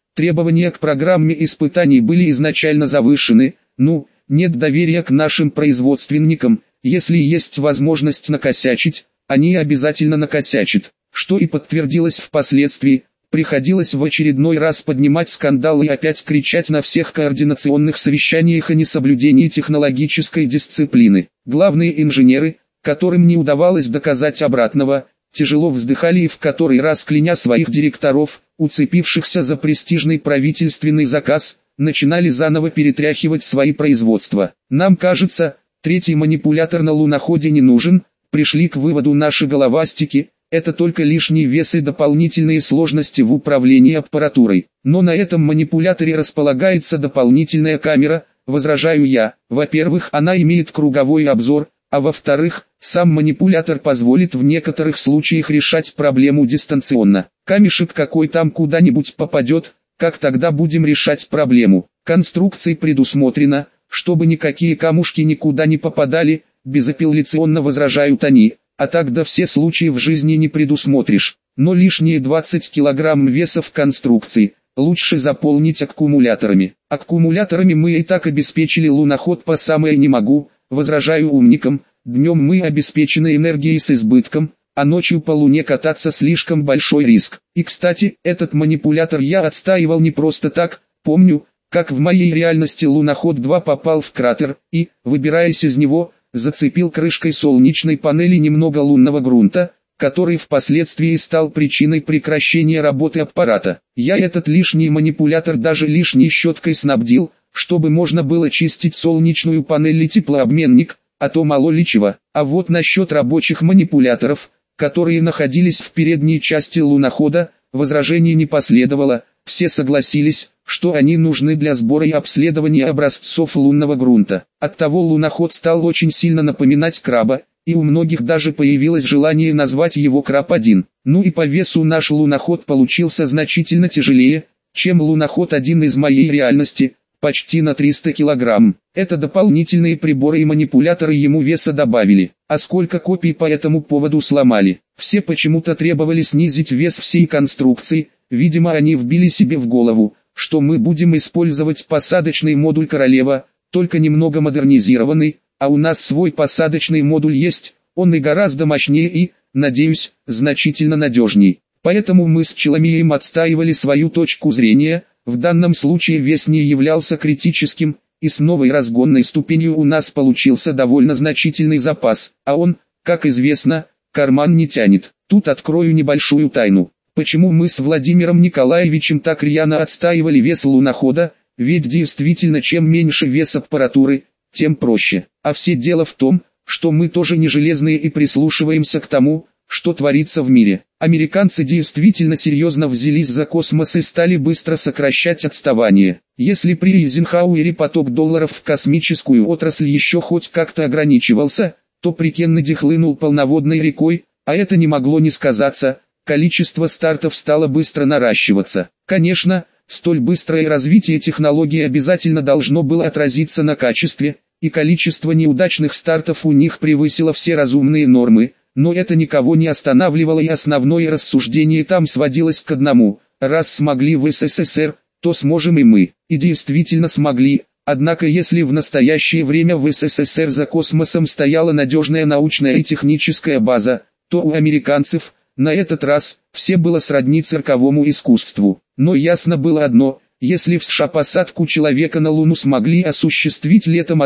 Требования к программе испытаний были изначально завышены, нет доверия к нашим производственникам, если есть возможность накосячить, они обязательно накосячат, что и подтвердилось впоследствии. Приходилось в очередной раз поднимать скандал и опять кричать на всех координационных совещаниях о несоблюдении технологической дисциплины. Главные инженеры, которым не удавалось доказать обратного, тяжело вздыхали и в который раз, кляня своих директоров, уцепившихся за престижный правительственный заказ, начинали заново перетряхивать свои производства. Нам кажется, третий манипулятор на луноходе не нужен, пришли к выводу наши головастики. Это только лишний вес и дополнительные сложности в управлении аппаратурой. Но на этом манипуляторе располагается дополнительная камера, возражаю я. Во-первых, она имеет круговой обзор, а во-вторых, сам манипулятор позволит в некоторых случаях решать проблему дистанционно. Камешек какой там куда-нибудь попадет, как тогда будем решать проблему? Конструкцией предусмотрено, чтобы никакие камушки никуда не попадали, безапелляционно возражают они. А тогда все случаи в жизни не предусмотришь. Но лишние 20 килограмм веса в конструкции лучше заполнить аккумуляторами. Аккумуляторами мы и так обеспечили луноход по самое не могу, возражаю умникам. Днем мы обеспечены энергией с избытком, а ночью по луне кататься слишком большой риск. И кстати, этот манипулятор я отстаивал не просто так. Помню, как в моей реальности луноход-2 попал в кратер и, выбираясь из него, зацепил крышкой солнечной панели немного лунного грунта, который впоследствии стал причиной прекращения работы аппарата. Я этот лишний манипулятор даже лишней щеткой снабдил, чтобы можно было чистить солнечную панель и теплообменник, а то мало ли чего. А вот насчет рабочих манипуляторов, которые находились в передней части лунохода, возражений не последовало, все согласились, что они нужны для сбора и обследования образцов лунного грунта. Оттого луноход стал очень сильно напоминать краба, и у многих даже появилось желание назвать его Краб-1. Ну и по весу наш луноход получился значительно тяжелее, чем луноход-1 из моей реальности, почти на 300 килограмм. Это дополнительные приборы и манипуляторы ему веса добавили. А сколько копий по этому поводу сломали. Все почему-то требовали снизить вес всей конструкции, видимо они вбили себе в голову, что мы будем использовать посадочный модуль «Королева», только немного модернизированный, а у нас свой посадочный модуль есть, он и гораздо мощнее и, надеюсь, значительно надежней. Поэтому мы с Челомеем отстаивали свою точку зрения, в данном случае вес не являлся критическим, и с новой разгонной ступенью у нас получился довольно значительный запас, а он, как известно, карман не тянет. Тут открою небольшую тайну. Почему мы с Владимиром Николаевичем так рьяно отстаивали вес лунохода, ведь действительно чем меньше вес аппаратуры, тем проще. А все дело в том, что мы тоже не железные и прислушиваемся к тому, что творится в мире. Американцы действительно серьезно взялись за космос и стали быстро сокращать отставание. Если при Эйзенхауэре поток долларов в космическую отрасль еще хоть как-то ограничивался, то при Кеннеди хлынул полноводной рекой, а это не могло не сказаться. Количество стартов стало быстро наращиваться. Конечно, столь быстрое развитие технологий обязательно должно было отразиться на качестве, и количество неудачных стартов у них превысило все разумные нормы, но это никого не останавливало, и основное рассуждение там сводилось к одному: раз смогли в СССР, то сможем и мы. И действительно смогли. Однако если в настоящее время в СССР за космосом стояла надежная научная и техническая база, то у американцев на этот раз все было сродни цирковому искусству. Но ясно было одно: если в США посадку человека на Луну смогли осуществить летом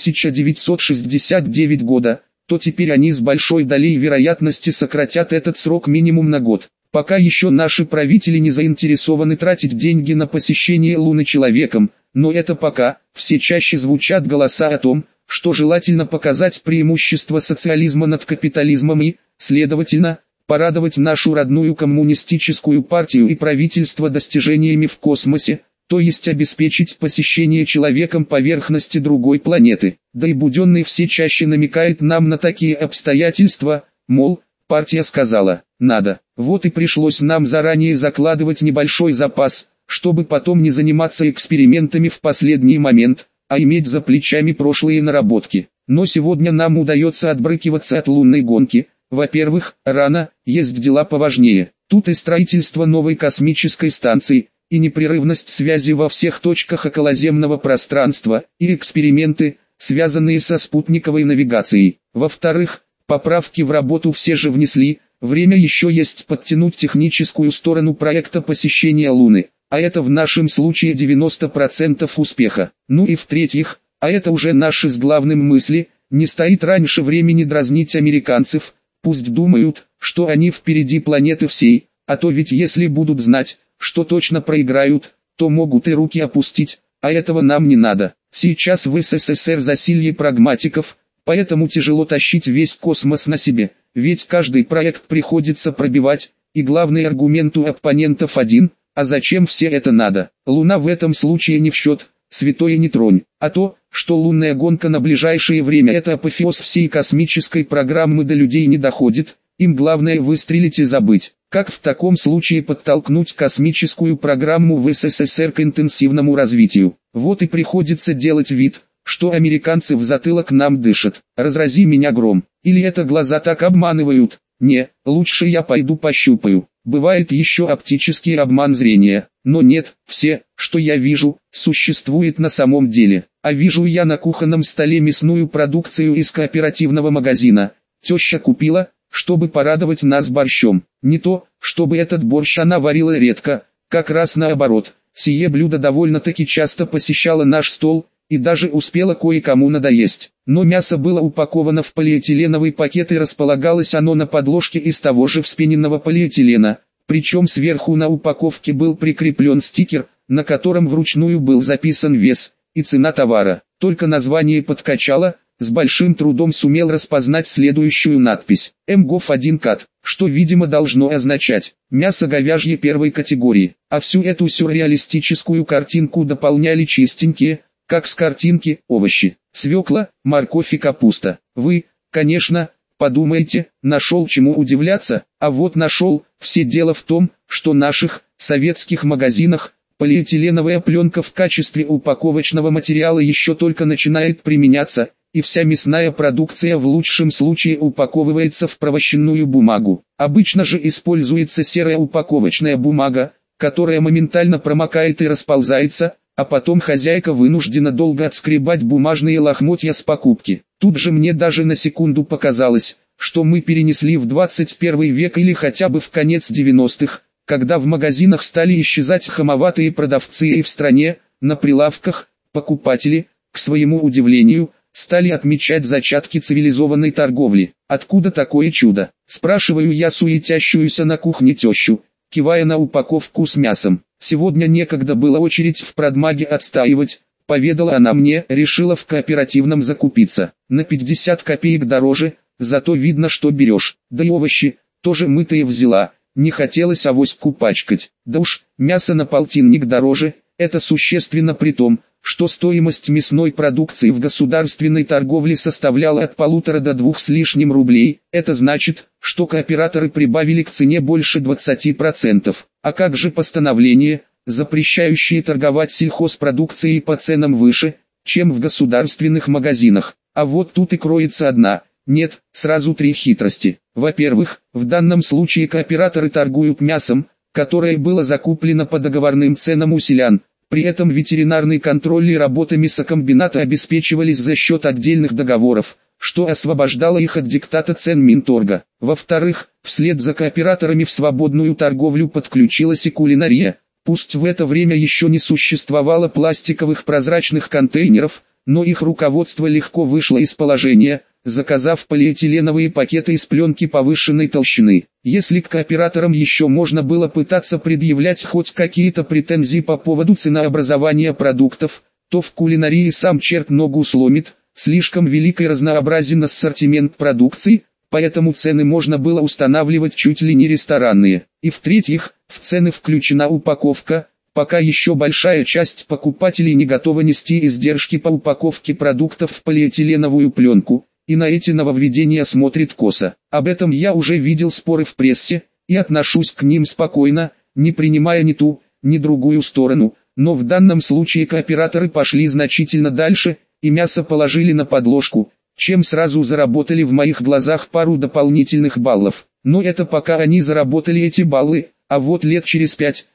1969 года, то теперь они с большой долей вероятности сократят этот срок минимум на год. Пока еще наши правители не заинтересованы тратить деньги на посещение Луны человеком, но это пока. Все чаще звучат голоса о том, что желательно показать преимущество социализма над капитализмом и, следовательно, порадовать нашу родную коммунистическую партию и правительство достижениями в космосе, то есть обеспечить посещение человеком поверхности другой планеты. Да и Буденный все чаще намекает нам на такие обстоятельства, мол, партия сказала, надо. Вот и пришлось нам заранее закладывать небольшой запас, чтобы потом не заниматься экспериментами в последний момент, а иметь за плечами прошлые наработки. Но сегодня нам удается отбрыкиваться от лунной гонки. Во-первых, рано, есть дела поважнее. Тут и строительство новой космической станции, и непрерывность связи во всех точках околоземного пространства, и эксперименты, связанные со спутниковой навигацией. Во-вторых, поправки в работу все же внесли, время еще есть подтянуть техническую сторону проекта посещения Луны, а это в нашем случае 90% успеха. Ну и в-третьих, а это уже наши с главным мысли, не стоит раньше времени дразнить американцев, пусть думают, что они впереди планеты всей, а то ведь если будут знать, что точно проиграют, то могут и руки опустить, а этого нам не надо. Сейчас в СССР засилье прагматиков, поэтому тяжело тащить весь космос на себе, ведь каждый проект приходится пробивать, и главный аргумент у оппонентов один: а зачем все это надо? Луна в этом случае не в счет, святое не тронь, а то, что лунная гонка на ближайшее время — это апофеоз всей космической программы, до людей не доходит, им главное выстрелить и забыть. Как в таком случае подтолкнуть космическую программу в СССР к интенсивному развитию? Вот и приходится делать вид, что американцы в затылок нам дышат. Разрази меня гром. Или это глаза так обманывают? Не, лучше я пойду пощупаю. Бывает еще оптический обман зрения. Но нет, все, что я вижу, существует на самом деле. А вижу я на кухонном столе мясную продукцию из кооперативного магазина. Теща купила, чтобы порадовать нас борщом. Не то, чтобы этот борщ она варила редко, как раз наоборот. Сие блюдо довольно-таки часто посещало наш стол, и даже успело кое-кому надоесть. Но мясо было упаковано в полиэтиленовый пакет, и располагалось оно на подложке из того же вспененного полиэтилена. Причем сверху на упаковке был прикреплен стикер, на котором вручную был записан вес и цена товара. Только название подкачало, с большим трудом сумел распознать следующую надпись: МГОФ-1 КАТ, что видимо должно означать мясо говяжье первой категории. А всю эту сюрреалистическую картинку дополняли чистенькие, как с картинки, овощи: свекла, морковь и капуста. Вы, конечно, подумаете, нашел чему удивляться, а вот нашел. Все дело в том, что в наших, советских магазинах, полиэтиленовая пленка в качестве упаковочного материала еще только начинает применяться, и вся мясная продукция в лучшем случае упаковывается в провощенную бумагу. Обычно же используется серая упаковочная бумага, которая моментально промокает и расползается, а потом хозяйка вынуждена долго отскребать бумажные лохмотья с покупки. Тут же мне даже на секунду показалось, что мы перенесли в 21 век или хотя бы в конец 90-х, когда в магазинах стали исчезать хамоватые продавцы, и в стране, на прилавках, покупатели, к своему удивлению, стали отмечать зачатки цивилизованной торговли. Откуда такое чудо? Спрашиваю я суетящуюся на кухне тещу, кивая на упаковку с мясом. Сегодня некогда было очередь в продмаге отстаивать, поведала она мне, решила в кооперативном закупиться. На 50 копеек дороже, зато видно, что берешь. Да и овощи, тоже мытые взяла, не хотелось авоську пачкать. Да уж, мясо на полтинник дороже, это существенно при том, что стоимость мясной продукции в государственной торговле составляла от 1,5 до 2 с лишним рублей. Это значит, что кооператоры прибавили к цене больше 20%. А как же постановление, запрещающее торговать сельхозпродукцией по ценам выше, чем в государственных магазинах? А вот тут и кроется одна, нет, сразу три хитрости. Во-первых, в данном случае кооператоры торгуют мясом, которое было закуплено по договорным ценам у селян. При этом ветеринарный контроль и работа мясокомбината обеспечивались за счет отдельных договоров, что освобождало их от диктата цен Минторга. Во-вторых, вслед за кооператорами в свободную торговлю подключилась и кулинария. Пусть в это время еще не существовало пластиковых прозрачных контейнеров, но их руководство легко вышло из положения, заказав полиэтиленовые пакеты из пленки повышенной толщины. Если к кооператорам еще можно было пытаться предъявлять хоть какие-то претензии по поводу ценообразования продуктов, то в кулинарии сам черт ногу сломит, слишком велик и разнообразен ассортимент продукции, поэтому цены можно было устанавливать чуть ли не ресторанные. И в-третьих, в цены включена упаковка, пока еще большая часть покупателей не готова нести издержки по упаковке продуктов в полиэтиленовую пленку, и на эти нововведения смотрит косо. Об этом я уже видел споры в прессе, и отношусь к ним спокойно, не принимая ни ту, ни другую сторону, но в данном случае кооператоры пошли значительно дальше, и мясо положили на подложку, чем сразу заработали в моих глазах пару дополнительных баллов. Но это пока они заработали эти баллы, а вот лет через 5,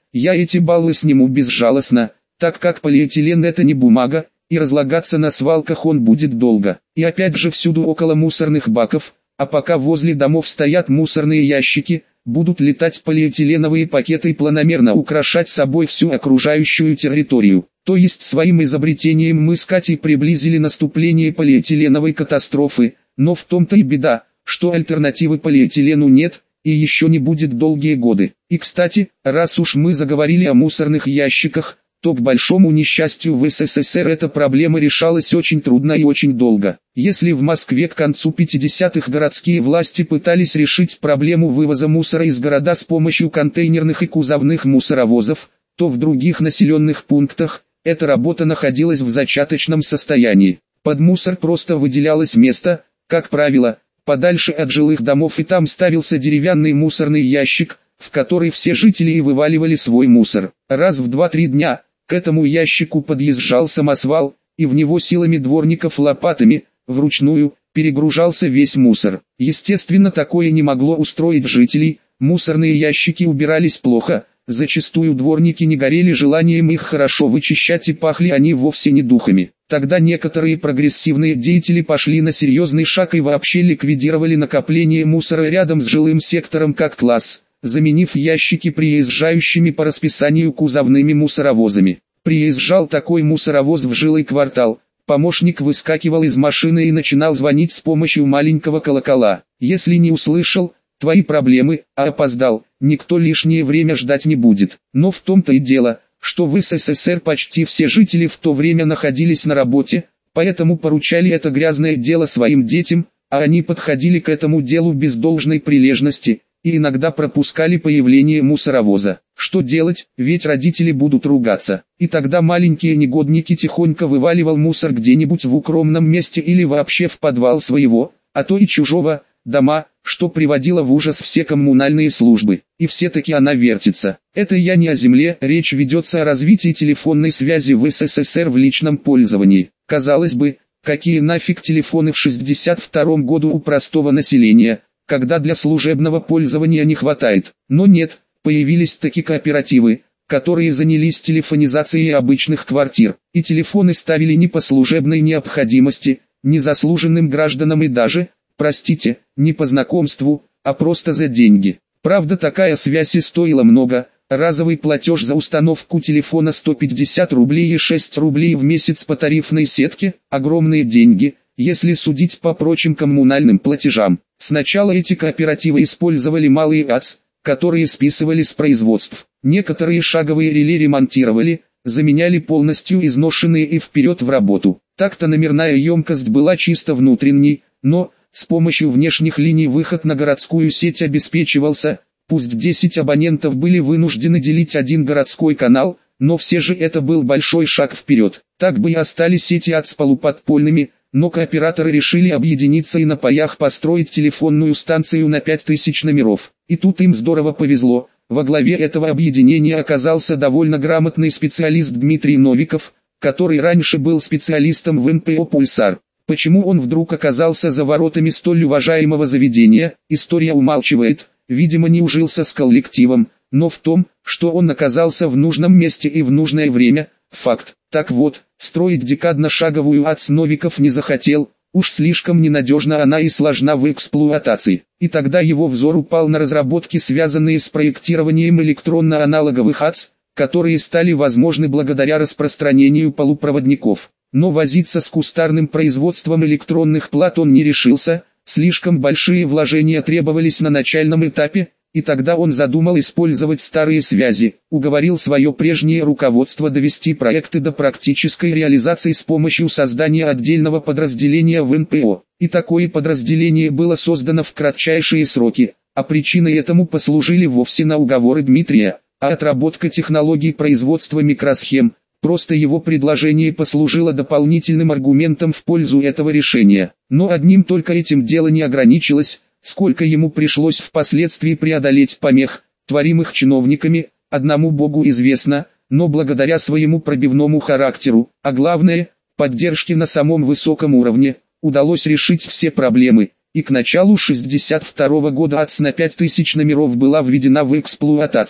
я эти баллы сниму безжалостно, так как полиэтилен это не бумага, и разлагаться на свалках он будет долго. И опять же всюду около мусорных баков, а пока возле домов стоят мусорные ящики, будут летать полиэтиленовые пакеты и планомерно украшать собой всю окружающую территорию. То есть своим изобретением мы с Катей приблизили наступление полиэтиленовой катастрофы, но в том-то и беда, что альтернативы полиэтилену нет, и еще не будет долгие годы. И кстати, раз уж мы заговорили о мусорных ящиках, то к большому несчастью в СССР эта проблема решалась очень трудно и очень долго. Если в Москве к концу 50-х городские власти пытались решить проблему вывоза мусора из города с помощью контейнерных и кузовных мусоровозов, то в других населенных пунктах эта работа находилась в зачаточном состоянии. Под мусор просто выделялось место, как правило, подальше от жилых домов, и там ставился деревянный мусорный ящик, в который все жители и вываливали свой мусор. Раз в 2-3 дня к этому ящику подъезжал самосвал, и в него силами дворников лопатами, вручную, перегружался весь мусор. Естественно, такое не могло устроить жителей, мусорные ящики убирались плохо, зачастую дворники не горели желанием их хорошо вычищать, и пахли они вовсе не духами. Тогда некоторые прогрессивные деятели пошли на серьезный шаг и вообще ликвидировали накопление мусора рядом с жилым сектором как класс, заменив ящики приезжающими по расписанию кузовными мусоровозами. Приезжал такой мусоровоз в жилый квартал, помощник выскакивал из машины и начинал звонить с помощью маленького колокола. Если не услышал, твои проблемы, а опоздал, никто лишнее время ждать не будет. Но в том-то и дело, что в СССР почти все жители в то время находились на работе, поэтому поручали это грязное дело своим детям, а они подходили к этому делу без должной прилежности и иногда пропускали появление мусоровоза. Что делать, ведь родители будут ругаться. И тогда маленькие негодники тихонько вываливал мусор где-нибудь в укромном месте или вообще в подвал своего, а то и чужого, дома, что приводило в ужас все коммунальные службы. И все-таки она вертится. Это я не о земле, речь ведется о развитии телефонной связи в СССР в личном пользовании. Казалось бы, какие нафиг телефоны в 62-м году у простого населения, когда для служебного пользования не хватает. Но нет, появились такие кооперативы, которые занялись телефонизацией обычных квартир, и телефоны ставили не по служебной необходимости, незаслуженным гражданам и даже, простите, не по знакомству, а просто за деньги. Правда, такая связь и стоила много. Разовый платеж за установку телефона 150 рублей и 6 рублей в месяц по тарифной сетке – огромные деньги, если судить по прочим коммунальным платежам. Сначала эти кооперативы использовали малые АЦ, которые списывали с производств. Некоторые шаговые реле ремонтировали, заменяли полностью изношенные и вперед в работу. Так-то номерная емкость была чисто внутренней, но с помощью внешних линий выход на городскую сеть обеспечивался. Пусть 10 абонентов были вынуждены делить один городской канал, но все же это был большой шаг вперед. Так бы и остались сети АЦ полуподпольными, но кооператоры решили объединиться и на паях построить телефонную станцию на 5000 номеров. И тут им здорово повезло. Во главе этого объединения оказался довольно грамотный специалист Дмитрий Новиков, который раньше был специалистом в НПО «Пульсар». Почему он вдруг оказался за воротами столь уважаемого заведения, история умалчивает, видимо не ужился с коллективом, но в том, что он оказался в нужном месте и в нужное время, факт. Так вот, строить декадно-шаговую АЦ Новиков не захотел, уж слишком ненадежна она и сложна в эксплуатации. И тогда его взор упал на разработки, связанные с проектированием электронно-аналоговых АЦ, которые стали возможны благодаря распространению полупроводников. Но возиться с кустарным производством электронных плат он не решился, слишком большие вложения требовались на начальном этапе, и тогда он задумал использовать старые связи, уговорил свое прежнее руководство довести проекты до практической реализации с помощью создания отдельного подразделения в НПО. И такое подразделение было создано в кратчайшие сроки, а причиной этому послужили вовсе не уговоры Дмитрия, а отработка технологий производства микросхем. Просто его предложение послужило дополнительным аргументом в пользу этого решения. Но одним только этим дело не ограничилось, сколько ему пришлось впоследствии преодолеть помех, творимых чиновниками, одному Богу известно, но благодаря своему пробивному характеру, а главное, поддержке на самом высоком уровне, удалось решить все проблемы, и к началу 62 года АЦ на 5000 номеров была введена в эксплуатацию.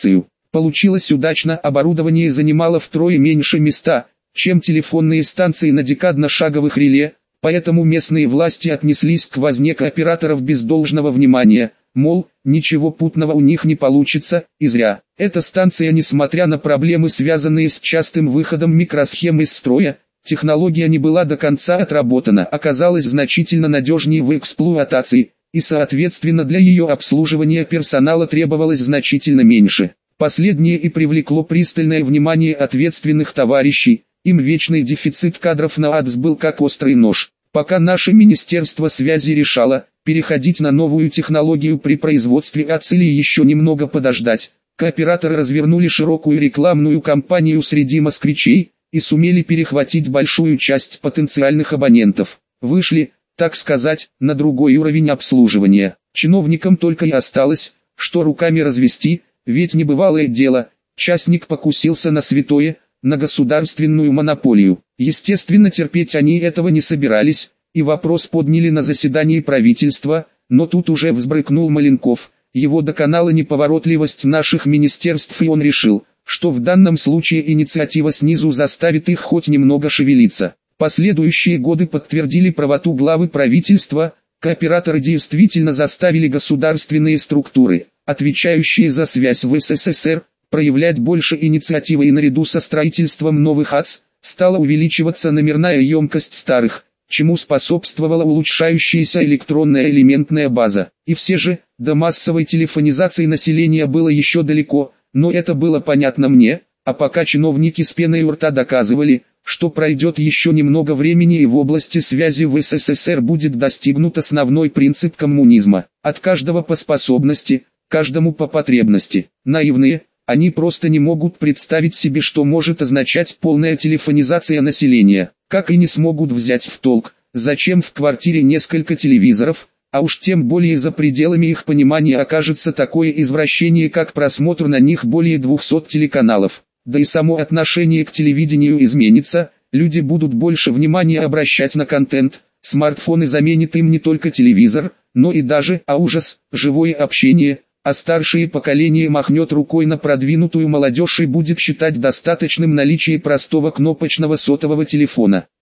Получилось удачно, оборудование занимало втрое меньше места, чем телефонные станции на декадно-шаговых реле, поэтому местные власти отнеслись к возне кооператоров без должного внимания, мол, ничего путного у них не получится, и зря. Эта станция, несмотря на проблемы, связанные с частым выходом микросхем из строя, технология не была до конца отработана, оказалась значительно надежнее в эксплуатации, и соответственно для ее обслуживания персонала требовалось значительно меньше. Последнее и привлекло пристальное внимание ответственных товарищей, им вечный дефицит кадров на АДС был как острый нож. Пока наше Министерство связи решало, переходить на новую технологию при производстве АДС или еще немного подождать, кооператоры развернули широкую рекламную кампанию среди москвичей и сумели перехватить большую часть потенциальных абонентов. Вышли, так сказать, на другой уровень обслуживания. Чиновникам только и осталось, что руками развести, ведь небывалое дело, частник покусился на святое, на государственную монополию. Естественно, терпеть они этого не собирались, и вопрос подняли на заседании правительства, но тут уже взбрыкнул Маленков. Его доконала неповоротливость наших министерств, и он решил, что в данном случае инициатива снизу заставит их хоть немного шевелиться. Последующие годы подтвердили правоту главы правительства, кооператоры действительно заставили государственные структуры, отвечающие за связь в СССР, проявлять больше инициативы, и наряду со строительством новых АЦ, стала увеличиваться номерная емкость старых, чему способствовала улучшающаяся электронная элементная база. И все же, до массовой телефонизации населения было еще далеко, но это было понятно мне, а пока чиновники с пеной у рта доказывали, что пройдет еще немного времени и в области связи в СССР будет достигнут основной принцип коммунизма: от каждого по способности, каждому по потребности. Наивные, они просто не могут представить себе, что может означать полная телефонизация населения, как и не смогут взять в толк, зачем в квартире несколько телевизоров, а уж тем более за пределами их понимания окажется такое извращение, как просмотр на них более 200 телеканалов. Да и само отношение к телевидению изменится, люди будут больше внимания обращать на контент, смартфоны заменят им не только телевизор, но и даже, а ужас, живое общение, а старшее поколение махнет рукой на продвинутую молодежь и будет считать достаточным наличие простого кнопочного сотового телефона.